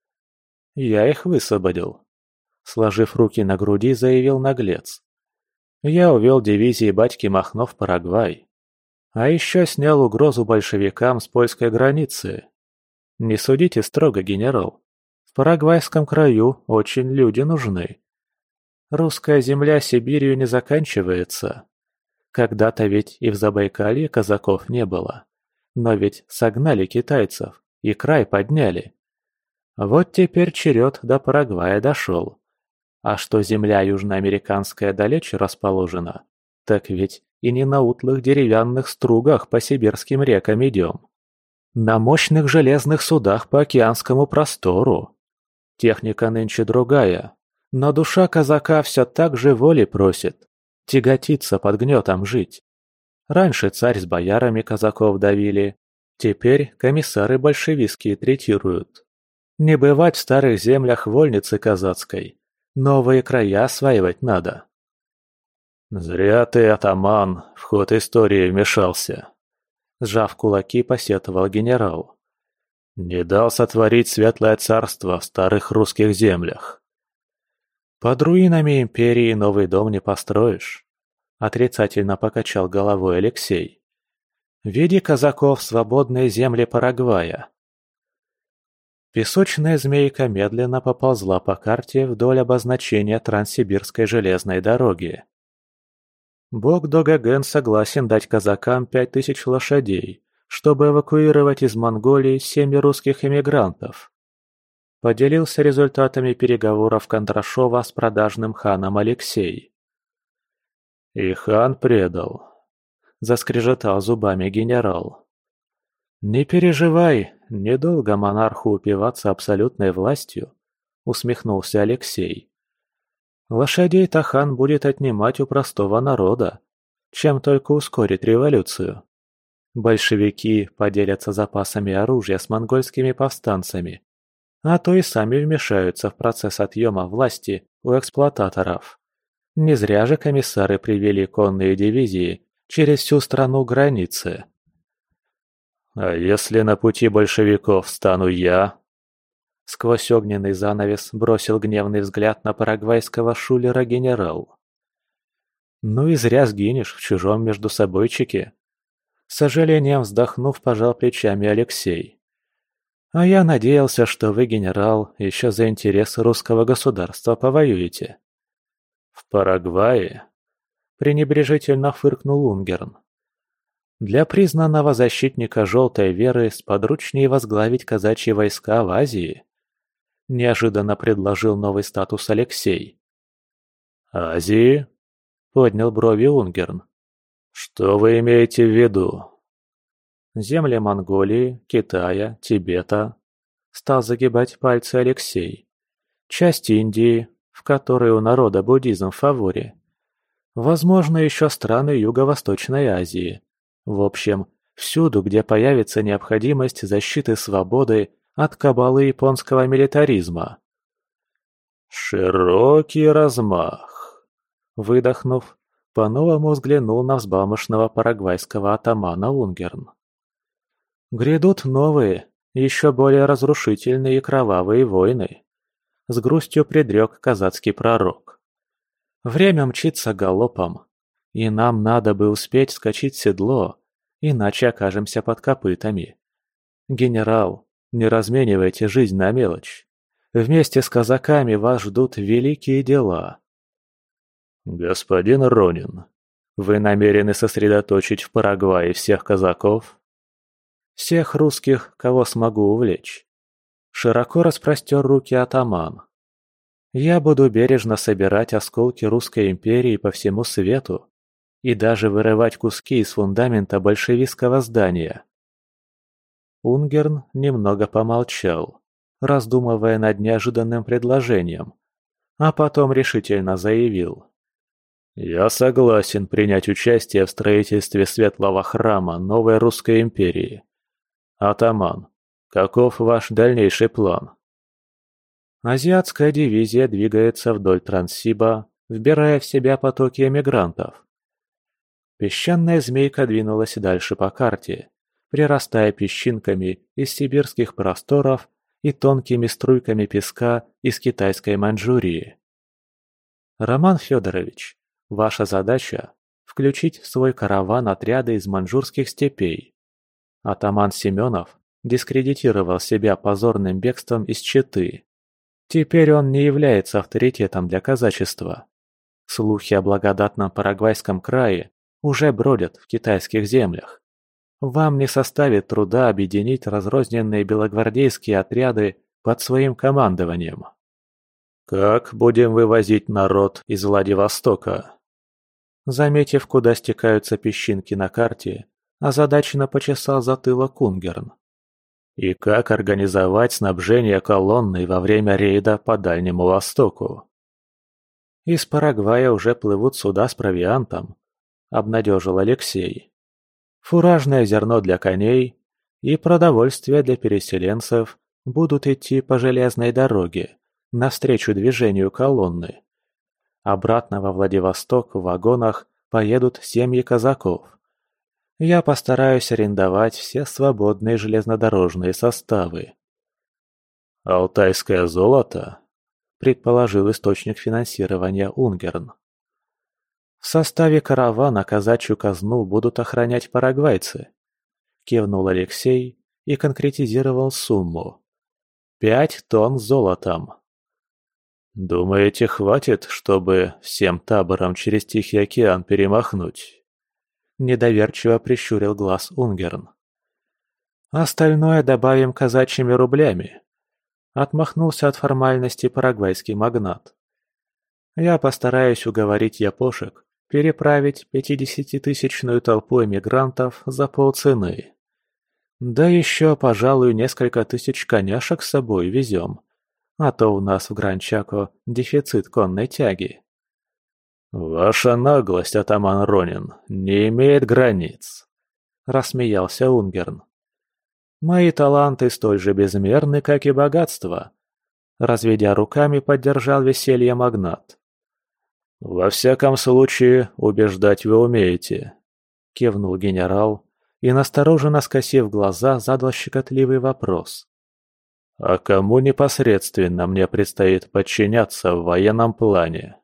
Я их высвободил. Сложив руки на груди, заявил наглец. Я увел дивизии батьки Махно в Парагвай. А еще снял угрозу большевикам с польской границы. Не судите строго, генерал. В парагвайском краю очень люди нужны. Русская земля Сибирью не заканчивается. Когда-то ведь и в Забайкалье казаков не было. Но ведь согнали китайцев и край подняли. Вот теперь черед до Парагвая дошел. А что земля южноамериканская далече расположена, так ведь и не на утлых деревянных стругах по сибирским рекам идем. На мощных железных судах по океанскому простору. Техника нынче другая, но душа казака все так же воли просит, тяготится под гнетом жить. Раньше царь с боярами казаков давили, теперь комиссары большевистские третируют. Не бывать в старых землях вольницы казацкой, новые края осваивать надо. «Зря ты, атаман, в ход истории вмешался», — сжав кулаки, посетовал генерал. Не дал сотворить светлое царство в старых русских землях. Под руинами империи новый дом не построишь, отрицательно покачал головой Алексей. Веди казаков в свободные земли Парагвая. Песочная змейка медленно поползла по карте вдоль обозначения Транссибирской железной дороги. Бог Догаген согласен дать казакам пять тысяч лошадей, чтобы эвакуировать из Монголии семь русских эмигрантов. Поделился результатами переговоров Кондрашова с продажным ханом Алексей. «И хан предал», — заскрежетал зубами генерал. «Не переживай, недолго монарху упиваться абсолютной властью», — усмехнулся Алексей. «Лошадей-то хан будет отнимать у простого народа, чем только ускорит революцию. Большевики поделятся запасами оружия с монгольскими повстанцами, а то и сами вмешаются в процесс отъема власти у эксплуататоров. Не зря же комиссары привели конные дивизии через всю страну границы». «А если на пути большевиков стану я?» Сквозь огненный занавес бросил гневный взгляд на парагвайского шулера генерал. «Ну и зря сгинешь в чужом междусобойчике», — с сожалением вздохнув, пожал плечами Алексей. «А я надеялся, что вы, генерал, еще за интересы русского государства повоюете». «В Парагвае?» — пренебрежительно фыркнул Унгерн. «Для признанного защитника желтой веры сподручнее возглавить казачьи войска в Азии», — неожиданно предложил новый статус Алексей. «Азии?» — поднял брови Унгерн. «Что вы имеете в виду?» «Земли Монголии, Китая, Тибета», — стал загибать пальцы Алексей. «Часть Индии, в которой у народа буддизм в фаворе. Возможно, еще страны Юго-Восточной Азии. В общем, всюду, где появится необходимость защиты свободы от кабалы японского милитаризма». «Широкий размах», — выдохнув, по-новому взглянул на взбалмошного парагвайского атамана Унгерн. «Грядут новые, еще более разрушительные и кровавые войны», — с грустью предрек казацкий пророк. «Время мчится галопом, и нам надо бы успеть скачать в седло, иначе окажемся под копытами. Генерал, не разменивайте жизнь на мелочь. Вместе с казаками вас ждут великие дела». «Господин Ронин, вы намерены сосредоточить в Парагвае всех казаков?» «Всех русских, кого смогу увлечь». Широко распростер руки атаман. «Я буду бережно собирать осколки Русской империи по всему свету и даже вырывать куски из фундамента большевистского здания». Унгерн немного помолчал, раздумывая над неожиданным предложением, а потом решительно заявил. «Я согласен принять участие в строительстве светлого храма новой Русской империи. Атаман, каков ваш дальнейший план?» Азиатская дивизия двигается вдоль Транссиба, вбирая в себя потоки эмигрантов. Песчаная змейка двинулась дальше по карте, прирастая песчинками из сибирских просторов и тонкими струйками песка из китайской Маньчжурии. «Роман Федорович, ваша задача – включить в свой караван отряды из маньчжурских степей. Атаман Семенов дискредитировал себя позорным бегством из Читы. Теперь он не является авторитетом для казачества. Слухи о благодатном Парагвайском крае уже бродят в китайских землях. Вам не составит труда объединить разрозненные белогвардейские отряды под своим командованием». «Как будем вывозить народ из Владивостока?» Заметив, куда стекаются песчинки на карте, озадаченно почесал затылок Унгерн. «И как организовать снабжение колонной во время рейда по Дальнему Востоку?» «Из Парагвая уже плывут суда с провиантом», — обнадежил Алексей. «Фуражное зерно для коней и продовольствие для переселенцев будут идти по железной дороге, навстречу движению колонны. Обратно во Владивосток в вагонах поедут семьи казаков. Я постараюсь арендовать все свободные железнодорожные составы. «Алтайское золото?» – предположил источник финансирования Унгерн. «В составе каравана казачью казну будут охранять парагвайцы», – кивнул Алексей и конкретизировал сумму. «Пять тонн золотом». «Думаете, хватит, чтобы всем табором через Тихий океан перемахнуть?» Недоверчиво прищурил глаз Унгерн. «Остальное добавим казачьими рублями», — отмахнулся от формальности парагвайский магнат. «Я постараюсь уговорить япошек переправить пятидесятитысячную толпу эмигрантов за полцены. Да еще, пожалуй, несколько тысяч коняшек с собой везем, а то у нас в Гранчако дефицит конной тяги». «Ваша наглость, атаман Ронин, не имеет границ», — рассмеялся Унгерн. «Мои таланты столь же безмерны, как и богатство», — разведя руками, поддержал веселье магнат. «Во всяком случае, убеждать вы умеете», — кивнул генерал и, настороженно скосив глаза, задал щекотливый вопрос. «А кому непосредственно мне предстоит подчиняться в военном плане?»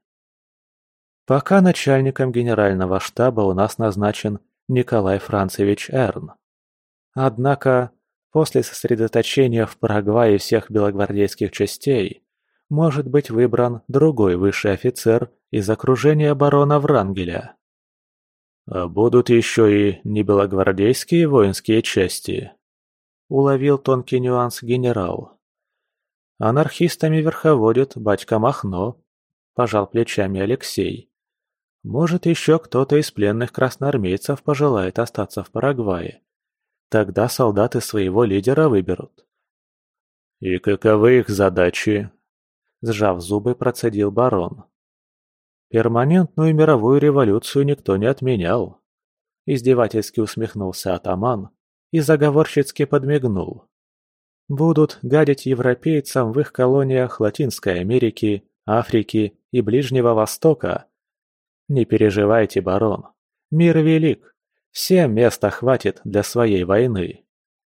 «Пока начальником генерального штаба у нас назначен Николай Францевич Эрн. Однако, после сосредоточения в Парагвае всех белогвардейских частей, может быть выбран другой высший офицер из окружения барона Врангеля». «А будут еще и небелогвардейские воинские части», — уловил тонкий нюанс генерал. «Анархистами верховодит батька Махно», — пожал плечами Алексей. «Может, еще кто-то из пленных красноармейцев пожелает остаться в Парагвае. Тогда солдаты своего лидера выберут». «И каковы их задачи?» — сжав зубы, процедил барон. «Перманентную мировую революцию никто не отменял», — издевательски усмехнулся атаман и заговорщицки подмигнул. «Будут гадить европейцам в их колониях Латинской Америки, Африки и Ближнего Востока. Не переживайте, барон, мир велик, всем места хватит для своей войны».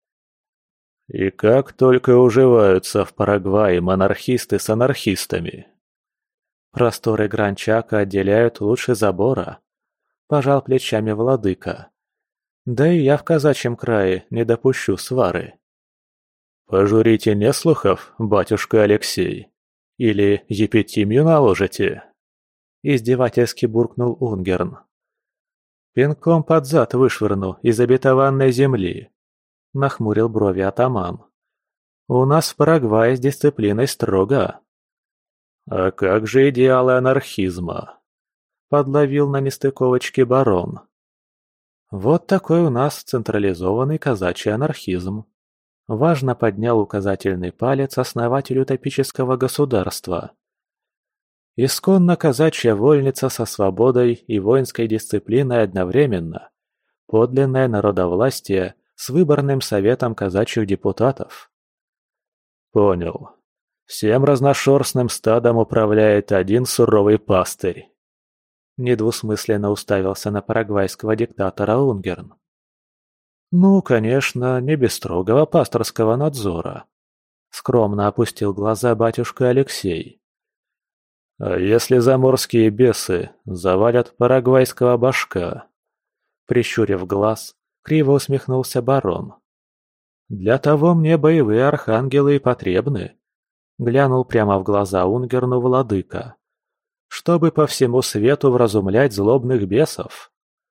«И как только уживаются в Парагвае монархисты с анархистами?» «Просторы Гранчака отделяют лучше забора», — пожал плечами владыка. «Да и я в казачьем крае не допущу свары». «Пожурите неслухов, батюшка Алексей? Или епитимию наложите?» Издевательски буркнул Унгерн. «Пинком под зад вышвырну из обетованной земли», — нахмурил брови атаман. «У нас в Парагвае с дисциплиной строго». «А как же идеалы анархизма?» — подловил на нестыковочке барон. «Вот такой у нас централизованный казачий анархизм», — важно поднял указательный палец основатель утопического государства. «Исконно казачья вольница со свободой и воинской дисциплиной одновременно, подлинное народовластие с выборным советом казачьих депутатов». «Понял. Всем разношерстным стадом управляет один суровый пастырь». Недвусмысленно уставился на парагвайского диктатора Унгерн. «Ну, конечно, не без строгого пасторского надзора», — скромно опустил глаза батюшка Алексей. «А если заморские бесы завалят парагвайского башка?» Прищурив глаз, криво усмехнулся барон. «Для того мне боевые архангелы и потребны», — глянул прямо в глаза Унгерну владыка. «Чтобы по всему свету вразумлять злобных бесов».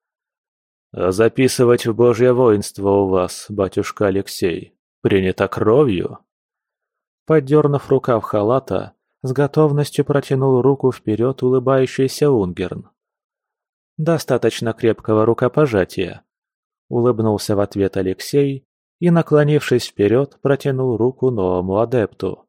«А записывать в Божье воинство у вас, батюшка Алексей, принято кровью?» Поддернув рукав халата, с готовностью протянул руку вперед улыбающийся Унгерн. «Достаточно крепкого рукопожатия», — улыбнулся в ответ Алексей и, наклонившись вперед, протянул руку новому адепту.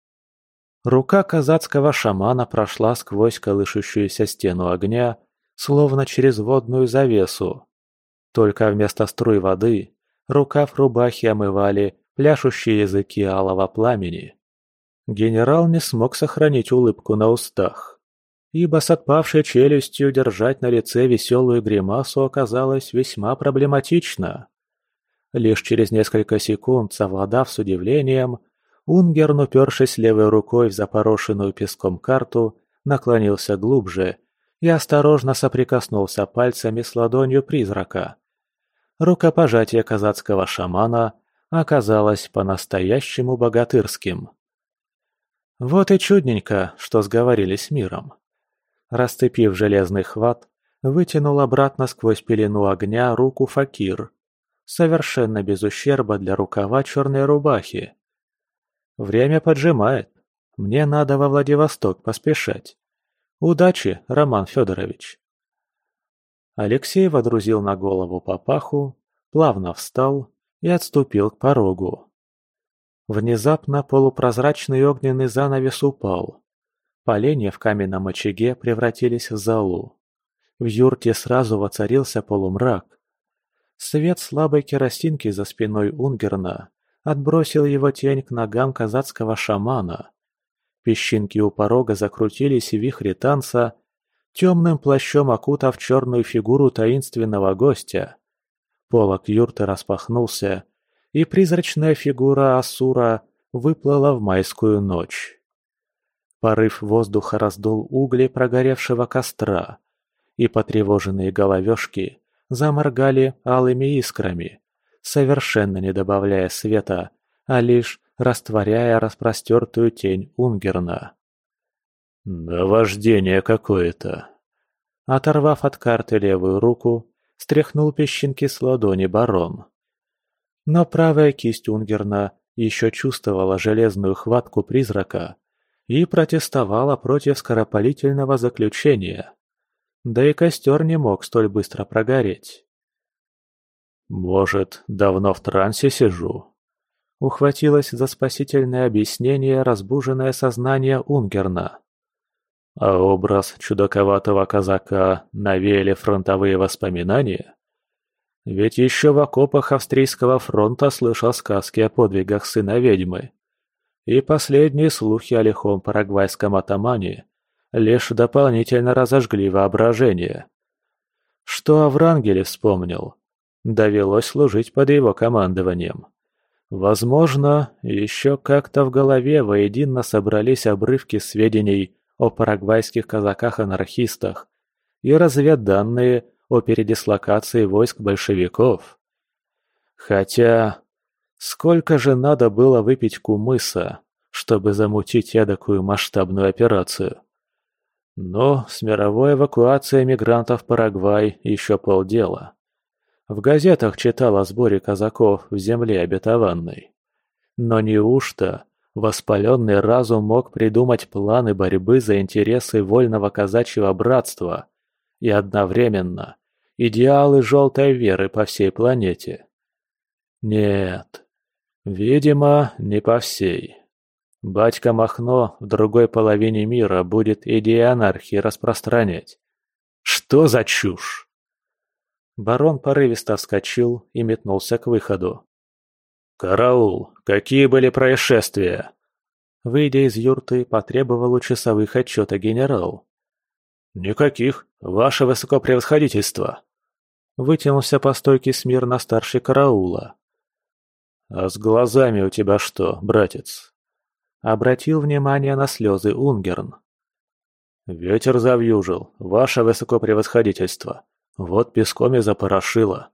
Рука казацкого шамана прошла сквозь колышущуюся стену огня, словно через водную завесу. Только вместо струй воды рукав рубахи омывали пляшущие языки алого пламени. Генерал не смог сохранить улыбку на устах. ибо с отпавшей челюстью держать на лице веселую гримасу оказалось весьма проблематично. Лишь через несколько секунд, совладав с удивлением, Унгерн, упершись левой рукой в запорошенную песком карту, наклонился глубже и осторожно соприкоснулся пальцами с ладонью призрака. Рукопожатие казацкого шамана оказалось по-настоящему богатырским. Вот и чудненько, что сговорились с миром. Расцепив железный хват, вытянул обратно сквозь пелену огня руку факир, совершенно без ущерба для рукава черной рубахи. Время поджимает. Мне надо во Владивосток поспешать. Удачи, Роман Федорович. Алексей водрузил на голову папаху, плавно встал и отступил к порогу. Внезапно полупрозрачный огненный занавес упал. Поленья в каменном очаге превратились в золу. В юрте сразу воцарился полумрак. Свет слабой керосинки за спиной Унгерна отбросил его тень к ногам казацкого шамана. Песчинки у порога закрутились в вихре танца, темным плащом окутав черную фигуру таинственного гостя. Полог юрты распахнулся, и призрачная фигура Асура выплыла в майскую ночь. Порыв воздуха раздул угли прогоревшего костра, и потревоженные головешки заморгали алыми искрами, совершенно не добавляя света, а лишь растворяя распростертую тень Унгерна. «Наваждение какое-то!» Оторвав от карты левую руку, стряхнул песчинки с ладони барон. Но правая кисть Унгерна еще чувствовала железную хватку призрака и протестовала против скоропалительного заключения. Да и костер не мог столь быстро прогореть. «Может, давно в трансе сижу?» Ухватилось за спасительное объяснение разбуженное сознание Унгерна. А образ чудаковатого казака навеяли фронтовые воспоминания? Ведь еще в окопах австрийского фронта слышал сказки о подвигах сына ведьмы. И последние слухи о лихом парагвайском атамане лишь дополнительно разожгли воображение. Что о Врангеле вспомнил? Довелось служить под его командованием. Возможно, еще как-то в голове воедино собрались обрывки сведений о парагвайских казаках-анархистах и разведданные о передислокации войск большевиков. Хотя, сколько же надо было выпить кумыса, чтобы замутить эдакую масштабную операцию? Но с мировой эвакуацией мигрантов в Парагвай еще полдела. В газетах читал о сборе казаков в земле обетованной. Но неужто воспаленный разум мог придумать планы борьбы за интересы вольного казачьего братства и одновременно идеалы желтой веры по всей планете? Нет, видимо, не по всей. Батька Махно в другой половине мира будет идеи анархии распространять. Что за чушь? Барон порывисто вскочил и метнулся к выходу. «Караул! Какие были происшествия?» Выйдя из юрты, потребовал у часовых отчета генерал. «Никаких, ваше высокопревосходительство!» Вытянулся по стойке смирно старший караула. «А с глазами у тебя что, братец?» Обратил внимание на слезы Унгерн. «Ветер завьюжил, ваше высокопревосходительство. Вот песком и запорошило».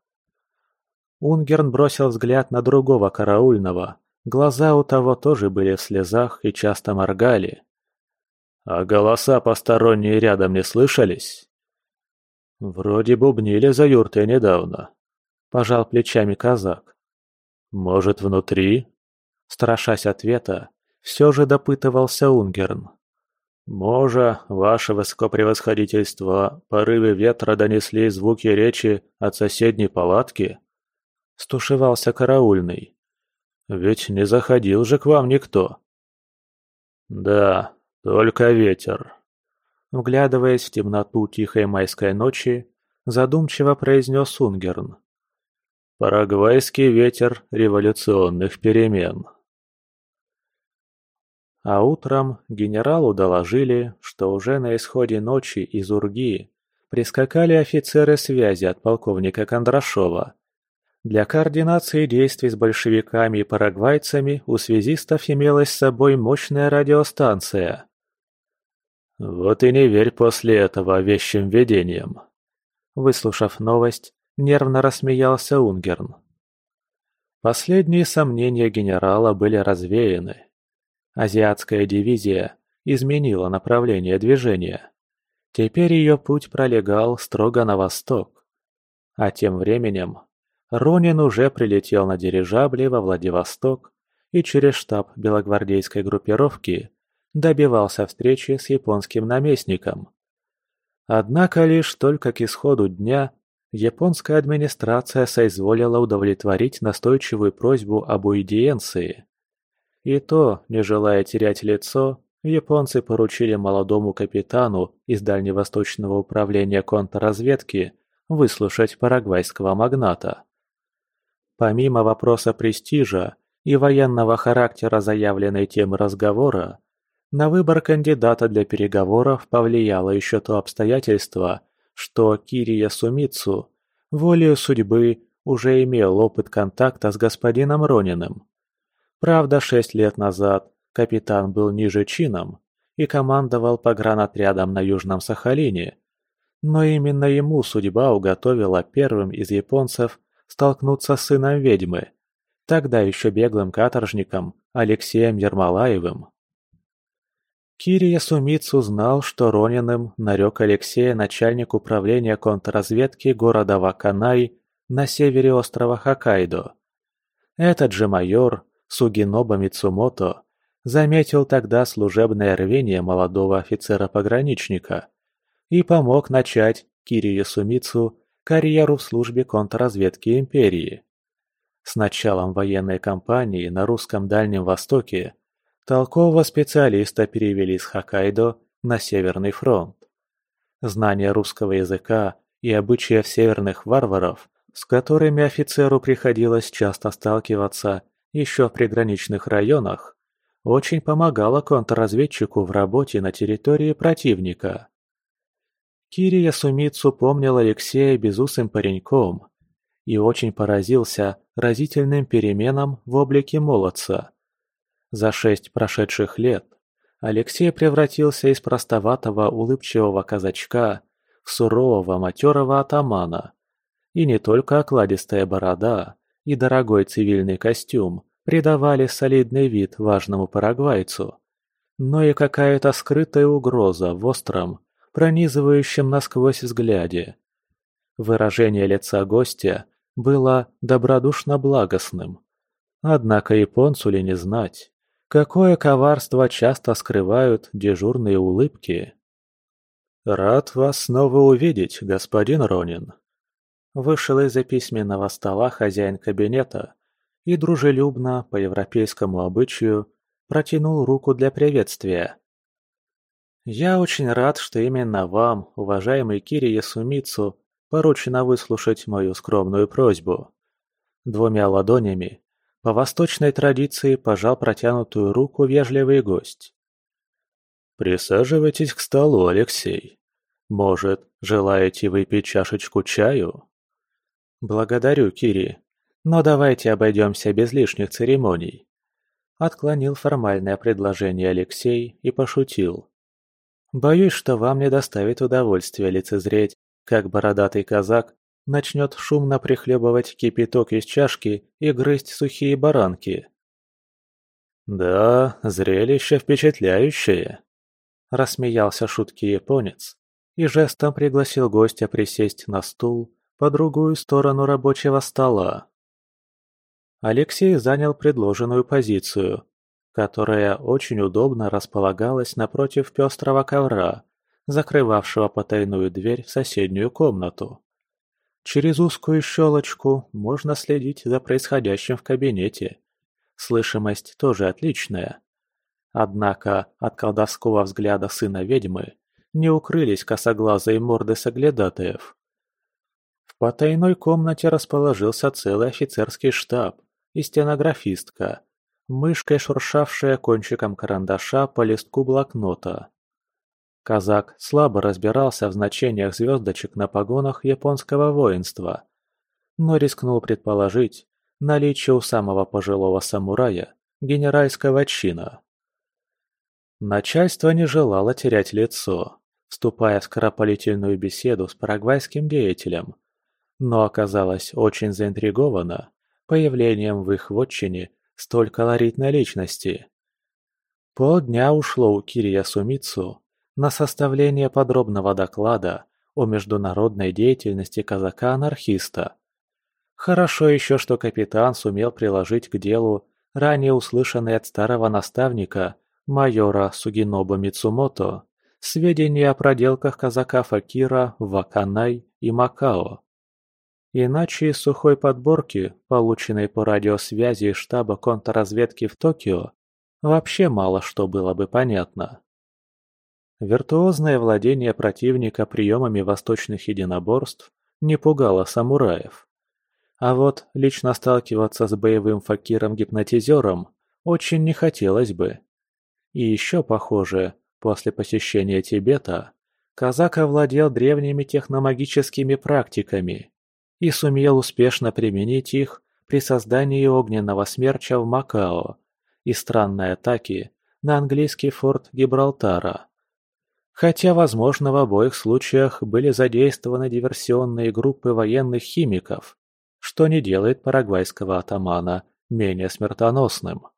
Унгерн бросил взгляд на другого караульного. Глаза у того тоже были в слезах и часто моргали. «А голоса посторонние рядом не слышались?» «Вроде бубнили за юртой недавно», – пожал плечами казак. «Может, внутри?» Страшась ответа, все же допытывался Унгерн. «Може, ваше высокопревосходительство, порывы ветра донесли звуки речи от соседней палатки?» Стушевался караульный. «Ведь не заходил же к вам никто». «Да, только ветер». Вглядываясь в темноту тихой майской ночи, задумчиво произнес Унгерн. «Парагвайский ветер революционных перемен». А утром генералу доложили, что уже на исходе ночи из Урги прискакали офицеры связи от полковника Кондрашова. Для координации действий с большевиками и парагвайцами у связистов имелась с собой мощная радиостанция. «Вот и не верь после этого вещим видениям», — выслушав новость, нервно рассмеялся Унгерн. Последние сомнения генерала были развеяны. Азиатская дивизия изменила направление движения. Теперь ее путь пролегал строго на восток. А тем временем Ронин уже прилетел на дирижабле во Владивосток и через штаб белогвардейской группировки добивался встречи с японским наместником. Однако лишь только к исходу дня японская администрация соизволила удовлетворить настойчивую просьбу об уидиенции. И то, не желая терять лицо, японцы поручили молодому капитану из Дальневосточного управления контрразведки выслушать парагвайского магната. Помимо вопроса престижа и военного характера заявленной темы разговора, на выбор кандидата для переговоров повлияло еще то обстоятельство, что Кирия Сумицу, волею судьбы, уже имел опыт контакта с господином Рониным. Правда, шесть лет назад капитан был ниже чином и командовал погранотрядом на Южном Сахалине, но именно ему судьба уготовила первым из японцев столкнуться с сыном ведьмы, тогда еще беглым каторжником Алексеем Ермолаевым. Кирия Сумицу знал, что Рониным нарек Алексея начальник управления контрразведки города Ваканай на севере острова Хоккайдо. Этот же майор Сугиноба Мицумото заметил тогда служебное рвение молодого офицера-пограничника и помог начать Кирию Сумицу карьеру в службе контрразведки империи. С началом военной кампании на русском Дальнем Востоке толкового специалиста перевели с Хоккайдо на Северный фронт. Знание русского языка и обычаев северных варваров, с которыми офицеру приходилось часто сталкиваться еще в приграничных районах, очень помогало контрразведчику в работе на территории противника. Кирия Сумицу помнил Алексея безусым пареньком и очень поразился разительным переменам в облике молодца. За шесть прошедших лет Алексей превратился из простоватого улыбчивого казачка в сурового матерого атамана. И не только окладистая борода и дорогой цивильный костюм придавали солидный вид важному парагвайцу, но и какая-то скрытая угроза в остром, пронизывающем насквозь взгляде. Выражение лица гостя было добродушно-благостным. Однако японцу ли не знать, какое коварство часто скрывают дежурные улыбки. «Рад вас снова увидеть, господин Ронин». Вышел из-за письменного стола хозяин кабинета и дружелюбно, по европейскому обычаю, протянул руку для приветствия. «Я очень рад, что именно вам, уважаемый Кирия Сумицу, поручено выслушать мою скромную просьбу». Двумя ладонями, по восточной традиции, пожал протянутую руку вежливый гость. «Присаживайтесь к столу, Алексей. Может, желаете выпить чашечку чаю?» «Благодарю, Кири, но давайте обойдемся без лишних церемоний». Отклонил формальное предложение Алексей и пошутил. «Боюсь, что вам не доставит удовольствия лицезреть, как бородатый казак начнет шумно прихлебывать кипяток из чашки и грызть сухие баранки». «Да, зрелище впечатляющее», – рассмеялся шуткий японец и жестом пригласил гостя присесть на стул по другую сторону рабочего стола. Алексей занял предложенную позицию, которая очень удобно располагалась напротив пестрого ковра, закрывавшего потайную дверь в соседнюю комнату. Через узкую щелочку можно следить за происходящим в кабинете. Слышимость тоже отличная. Однако от колдовского взгляда сына ведьмы не укрылись косоглазые морды соглядатаев. В потайной комнате расположился целый офицерский штаб и стенографистка, мышкой шуршавшая кончиком карандаша по листку блокнота. Казак слабо разбирался в значениях звездочек на погонах японского воинства, но рискнул предположить наличие у самого пожилого самурая генеральского чина. Начальство не желало терять лицо, вступая в скоропалительную беседу с парагвайским деятелем, но оказалось очень заинтриговано появлением в их вотчине столь колоритной личности. Полдня ушло у Кирия Сумицу на составление подробного доклада о международной деятельности казака-анархиста. Хорошо еще, что капитан сумел приложить к делу ранее услышанные от старого наставника, майора Сугинобу Мицумото, сведения о проделках казака Факира в Аканай и Макао. Иначе из сухой подборки, полученной по радиосвязи из штаба контрразведки в Токио, вообще мало что было бы понятно. Виртуозное владение противника приемами восточных единоборств не пугало самураев. А вот лично сталкиваться с боевым факиром-гипнотизером очень не хотелось бы. И еще, похоже, после посещения Тибета, казак овладел древними техномагическими практиками и сумел успешно применить их при создании огненного смерча в Макао и странной атаки на английский форт Гибралтара. Хотя, возможно, в обоих случаях были задействованы диверсионные группы военных химиков, что не делает парагвайского атамана менее смертоносным.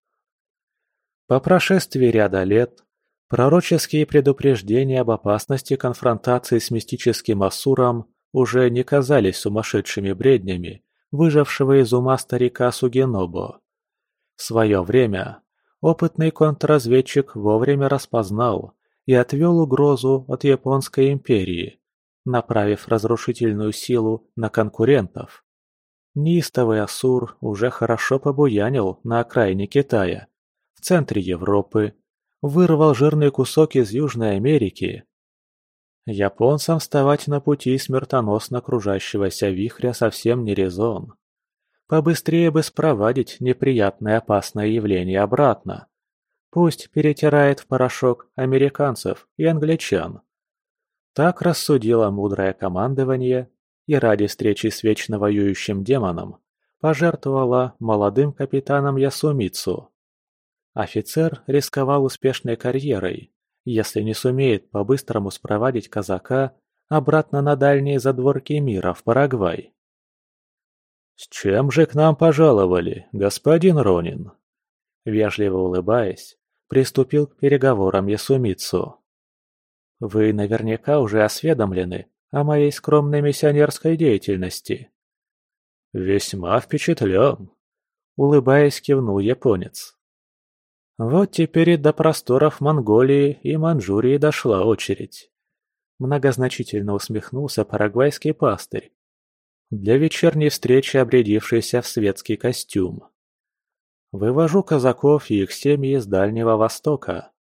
По прошествии ряда лет пророческие предупреждения об опасности конфронтации с мистическим Асуром уже не казались сумасшедшими бреднями выжившего из ума старика Сугинобо. В свое время опытный контрразведчик вовремя распознал и отвел угрозу от Японской империи, направив разрушительную силу на конкурентов. Неистовый Асур уже хорошо побуянил на окраине Китая, в центре Европы, вырвал жирный кусок из Южной Америки. Японцам вставать на пути смертоносно кружащегося вихря совсем не резон. Побыстрее бы спровадить неприятное опасное явление обратно. Пусть перетирает в порошок американцев и англичан. Так рассудило мудрое командование и ради встречи с вечно воюющим демоном пожертвовала молодым капитаном Ясумицу. Офицер рисковал успешной карьерой, если не сумеет по-быстрому спровадить казака обратно на дальние задворки мира в Парагвай. «С чем же к нам пожаловали, господин Ронин?» Вежливо улыбаясь, приступил к переговорам Ясумицу. «Вы наверняка уже осведомлены о моей скромной миссионерской деятельности». «Весьма впечатлен», — улыбаясь, кивнул японец. «Вот теперь и до просторов Монголии и Манчжурии дошла очередь», — многозначительно усмехнулся парагвайский пастырь, для вечерней встречи обрядившийся в светский костюм. «Вывожу казаков и их семьи с Дальнего Востока».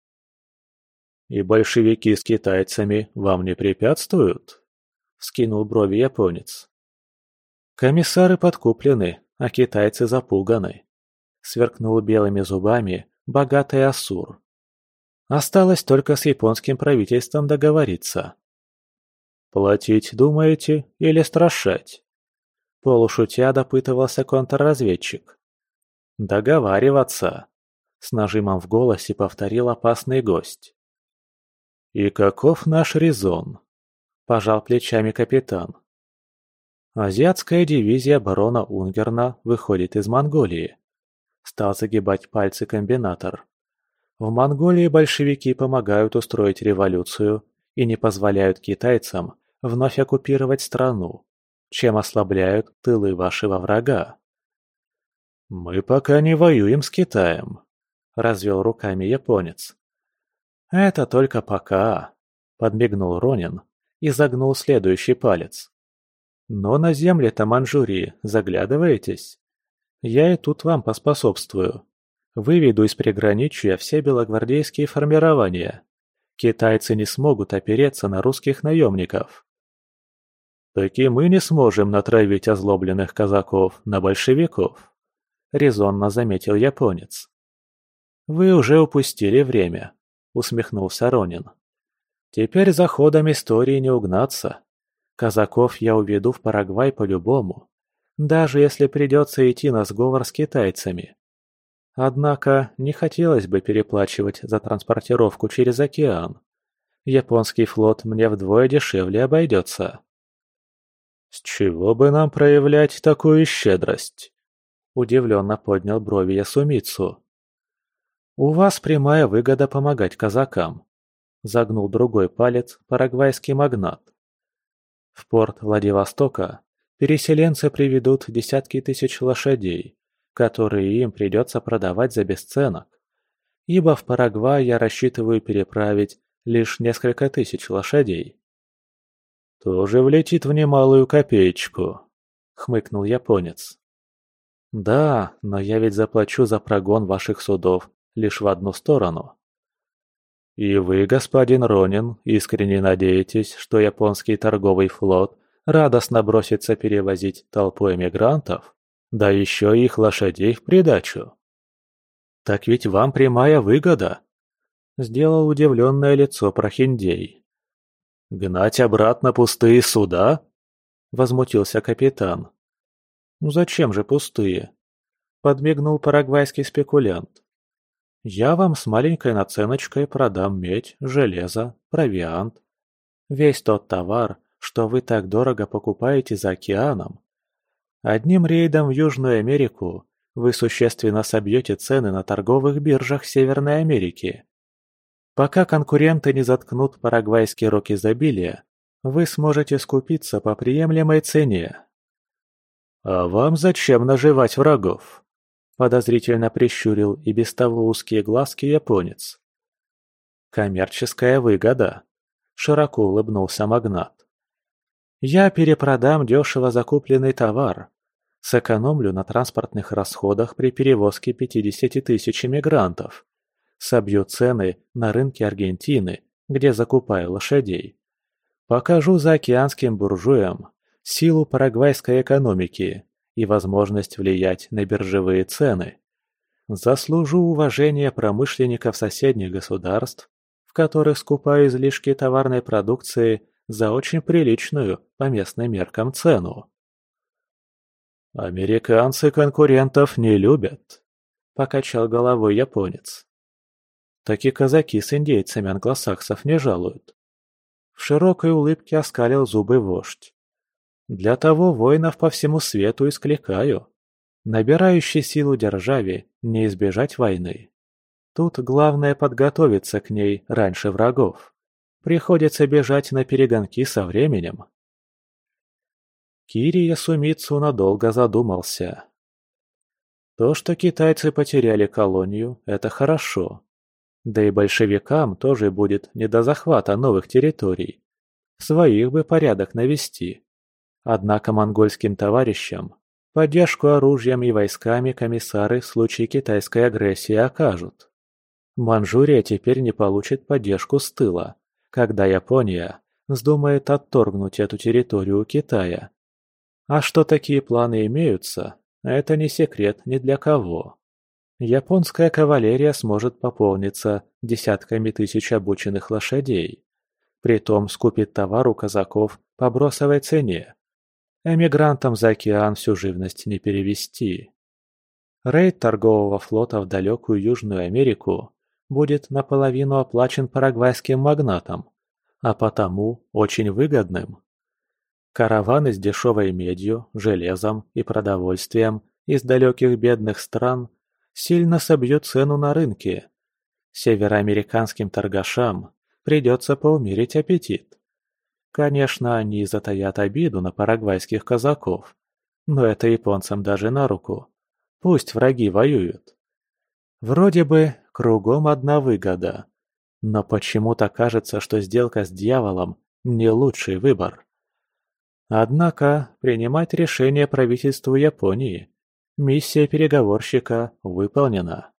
«И большевики с китайцами вам не препятствуют?» — вскинул брови японец. «Комиссары подкуплены, а китайцы запуганы», — сверкнул белыми зубами богатый Асур. «Осталось только с японским правительством договориться». «Платить думаете или страшать?» — полушутя допытывался контрразведчик. «Договариваться», — с нажимом в голосе повторил опасный гость. «И каков наш резон?» – пожал плечами капитан. «Азиатская дивизия барона Унгерна выходит из Монголии», – стал загибать пальцы комбинатор. «В Монголии большевики помогают устроить революцию и не позволяют китайцам вновь оккупировать страну, чем ослабляют тылы вашего врага». «Мы пока не воюем с Китаем», – развел руками японец. «Это только пока», — подмигнул Ронин и загнул следующий палец. «Но на земле-то Манчжурии заглядываетесь? Я и тут вам поспособствую. Выведу из приграничья все белогвардейские формирования. Китайцы не смогут опереться на русских наемников». «Так и мы не сможем натравить озлобленных казаков на большевиков», — резонно заметил японец. «Вы уже упустили время», — усмехнулся Ронин. «Теперь за ходом истории не угнаться. Казаков я уведу в Парагвай по-любому, даже если придется идти на сговор с китайцами. Однако не хотелось бы переплачивать за транспортировку через океан. Японский флот мне вдвое дешевле обойдется». «С чего бы нам проявлять такую щедрость?» – удивленно поднял брови Ясумицу. «У вас прямая выгода помогать казакам», – загнул другой палец парагвайский магнат. «В порт Владивостока переселенцы приведут десятки тысяч лошадей, которые им придется продавать за бесценок, ибо в Парагвай я рассчитываю переправить лишь несколько тысяч лошадей». «Тоже влетит в немалую копеечку», — хмыкнул японец. «Да, но я ведь заплачу за прогон ваших судов лишь в одну сторону». «И вы, господин Ронин, искренне надеетесь, что японский торговый флот радостно бросится перевозить толпу эмигрантов, да еще и их лошадей в придачу?» «Так ведь вам прямая выгода», — сделал удивленное лицо прохиндей. «Гнать обратно пустые суда?» – возмутился капитан. «Ну зачем же пустые?» – подмигнул парагвайский спекулянт. «Я вам с маленькой наценочкой продам медь, железо, провиант. Весь тот товар, что вы так дорого покупаете за океаном. Одним рейдом в Южную Америку вы существенно собьете цены на торговых биржах Северной Америки. Пока конкуренты не заткнут парагвайский рог изобилия, вы сможете скупиться по приемлемой цене». «А вам зачем наживать врагов?» – подозрительно прищурил и без того узкие глазки японец. «Коммерческая выгода», – широко улыбнулся магнат. «Я перепродам дешево закупленный товар, сэкономлю на транспортных расходах при перевозке пятидесяти тысяч мигрантов. Собью цены на рынке Аргентины, где закупаю лошадей. Покажу заокеанским буржуям силу парагвайской экономики и возможность влиять на биржевые цены. Заслужу уважение промышленников соседних государств, в которых скупаю излишки товарной продукции за очень приличную по местным меркам цену». «Американцы конкурентов не любят», – покачал головой японец. «Так и казаки с индейцами англосаксов не жалуют». В широкой улыбке оскалил зубы вождь. «Для того воинов по всему свету и скликаю. Набирающей силу державе не избежать войны. Тут главное подготовиться к ней раньше врагов. Приходится бежать на перегонки со временем». Кири Ясумицу надолго задумался. То, что китайцы потеряли колонию, это хорошо. Да и большевикам тоже будет не до захвата новых территорий. Своих бы порядок навести. Однако монгольским товарищам поддержку оружием и войсками комиссары в случае китайской агрессии окажут. Манчжурия теперь не получит поддержку с тыла, когда Япония вздумает отторгнуть эту территорию у Китая. А что такие планы имеются, это не секрет ни для кого. Японская кавалерия сможет пополниться десятками тысяч обученных лошадей. Притом скупит товар у казаков по бросовой цене. Эмигрантам за океан всю живность не перевезти. Рейд торгового флота в далекую Южную Америку будет наполовину оплачен парагвайским магнатом, а потому очень выгодным. Караваны с дешевой медью, железом и продовольствием из далеких бедных стран сильно собьют цену на рынке. Североамериканским торгашам придется поумерить аппетит. Конечно, они затаят обиду на парагвайских казаков, но это японцам даже на руку. Пусть враги воюют. Вроде бы кругом одна выгода, но почему-то кажется, что сделка с дьяволом не лучший выбор. Однако принимать решение правительству Японии. Миссия переговорщика выполнена.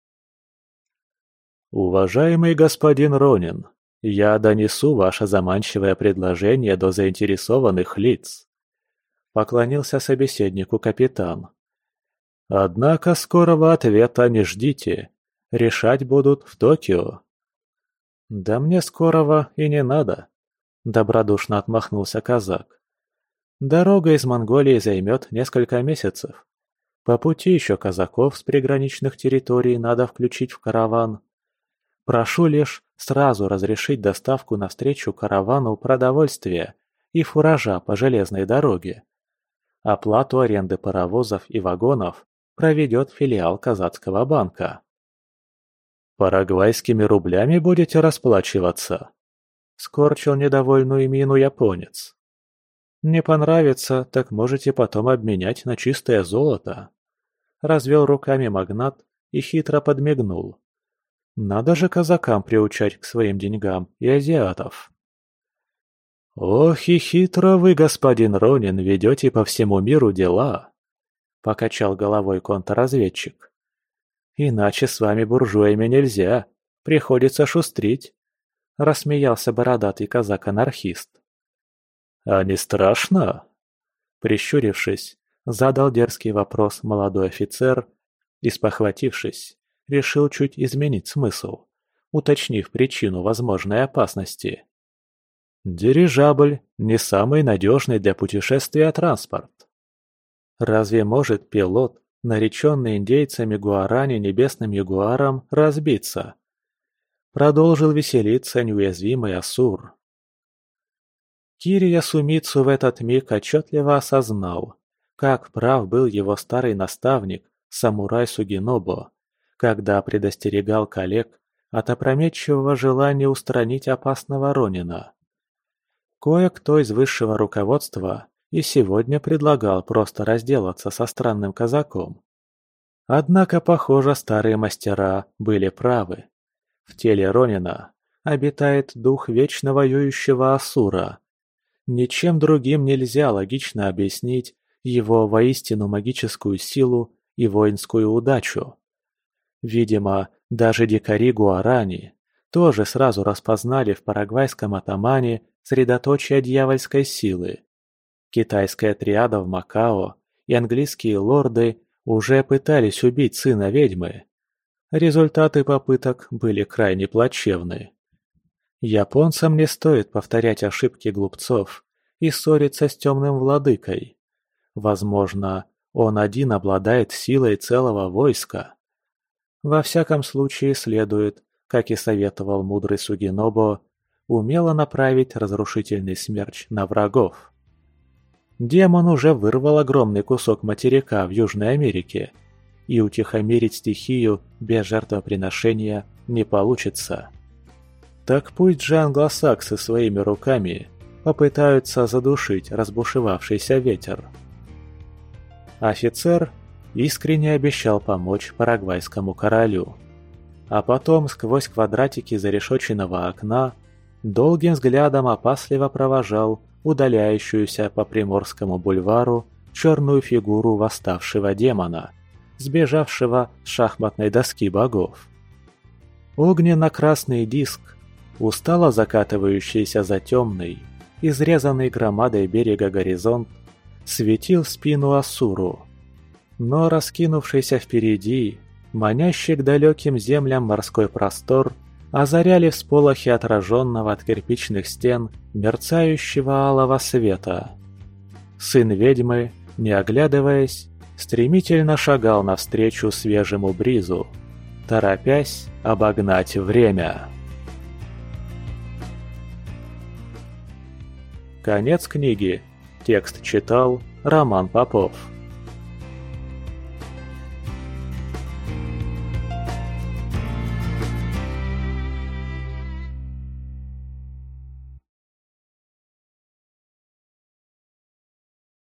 «Уважаемый господин Ронин, я донесу ваше заманчивое предложение до заинтересованных лиц», — поклонился собеседнику капитан. «Однако скорого ответа не ждите. Решать будут в Токио». «Да мне скорого и не надо», — добродушно отмахнулся казак. «Дорога из Монголии займет несколько месяцев. По пути еще казаков с приграничных территорий надо включить в караван. Прошу лишь сразу разрешить доставку навстречу каравану продовольствия и фуража по железной дороге. Оплату аренды паровозов и вагонов проведет филиал казацкого банка». «Парагвайскими рублями будете расплачиваться?» — скорчил недовольную мину японец. «Не понравится, так можете потом обменять на чистое золото». Развел руками магнат и хитро подмигнул. «Надо же казакам приучать к своим деньгам и азиатов». «Ох и хитро вы, господин Ронин, ведете по всему миру дела», — покачал головой контрразведчик. «Иначе с вами, буржуями, нельзя, приходится шустрить», — рассмеялся бородатый казак-анархист. «А не страшно?» Прищурившись, задал дерзкий вопрос молодой офицер и, спохватившись, решил чуть изменить смысл, уточнив причину возможной опасности. «Дирижабль – не самый надежный для путешествия транспорт. Разве может пилот, нареченный индейцами Гуарани небесным ягуаром, разбиться?» Продолжил веселиться неуязвимый Асур. Кирия Сумицу в этот миг отчетливо осознал, как прав был его старый наставник, самурай Сугинобо, когда предостерегал коллег от опрометчивого желания устранить опасного Ронина. Кое-кто из высшего руководства и сегодня предлагал просто разделаться со странным казаком. Однако, похоже, старые мастера были правы. В теле Ронина обитает дух вечно воюющего Асура. Ничем другим нельзя логично объяснить его воистину магическую силу и воинскую удачу. Видимо, даже дикари Гуарани тоже сразу распознали в парагвайском атамане средоточие дьявольской силы. Китайская триада в Макао и английские лорды уже пытались убить сына ведьмы. Результаты попыток были крайне плачевны. Японцам не стоит повторять ошибки глупцов и ссориться с темным владыкой. Возможно, он один обладает силой целого войска. Во всяком случае следует, как и советовал мудрый Сугинобо, умело направить разрушительный смерч на врагов. Демон уже вырвал огромный кусок материка в Южной Америке, и утихомирить стихию без жертвоприношения не получится. Так пусть же англосаксы своими руками попытаются задушить разбушевавшийся ветер. Офицер искренне обещал помочь парагвайскому королю. А потом сквозь квадратики зарешоченного окна долгим взглядом опасливо провожал удаляющуюся по Приморскому бульвару черную фигуру восставшего демона, сбежавшего с шахматной доски богов. Огненно-красный диск, устало закатывающийся за темный, изрезанный громадой берега горизонт, светил в спину Асуру. Но раскинувшийся впереди, манящий к далеким землям морской простор, озаряли всполохи отраженного от кирпичных стен мерцающего алого света. Сын ведьмы, не оглядываясь, стремительно шагал навстречу свежему бризу, торопясь обогнать время. Конец книги. Текст читал Роман Попов.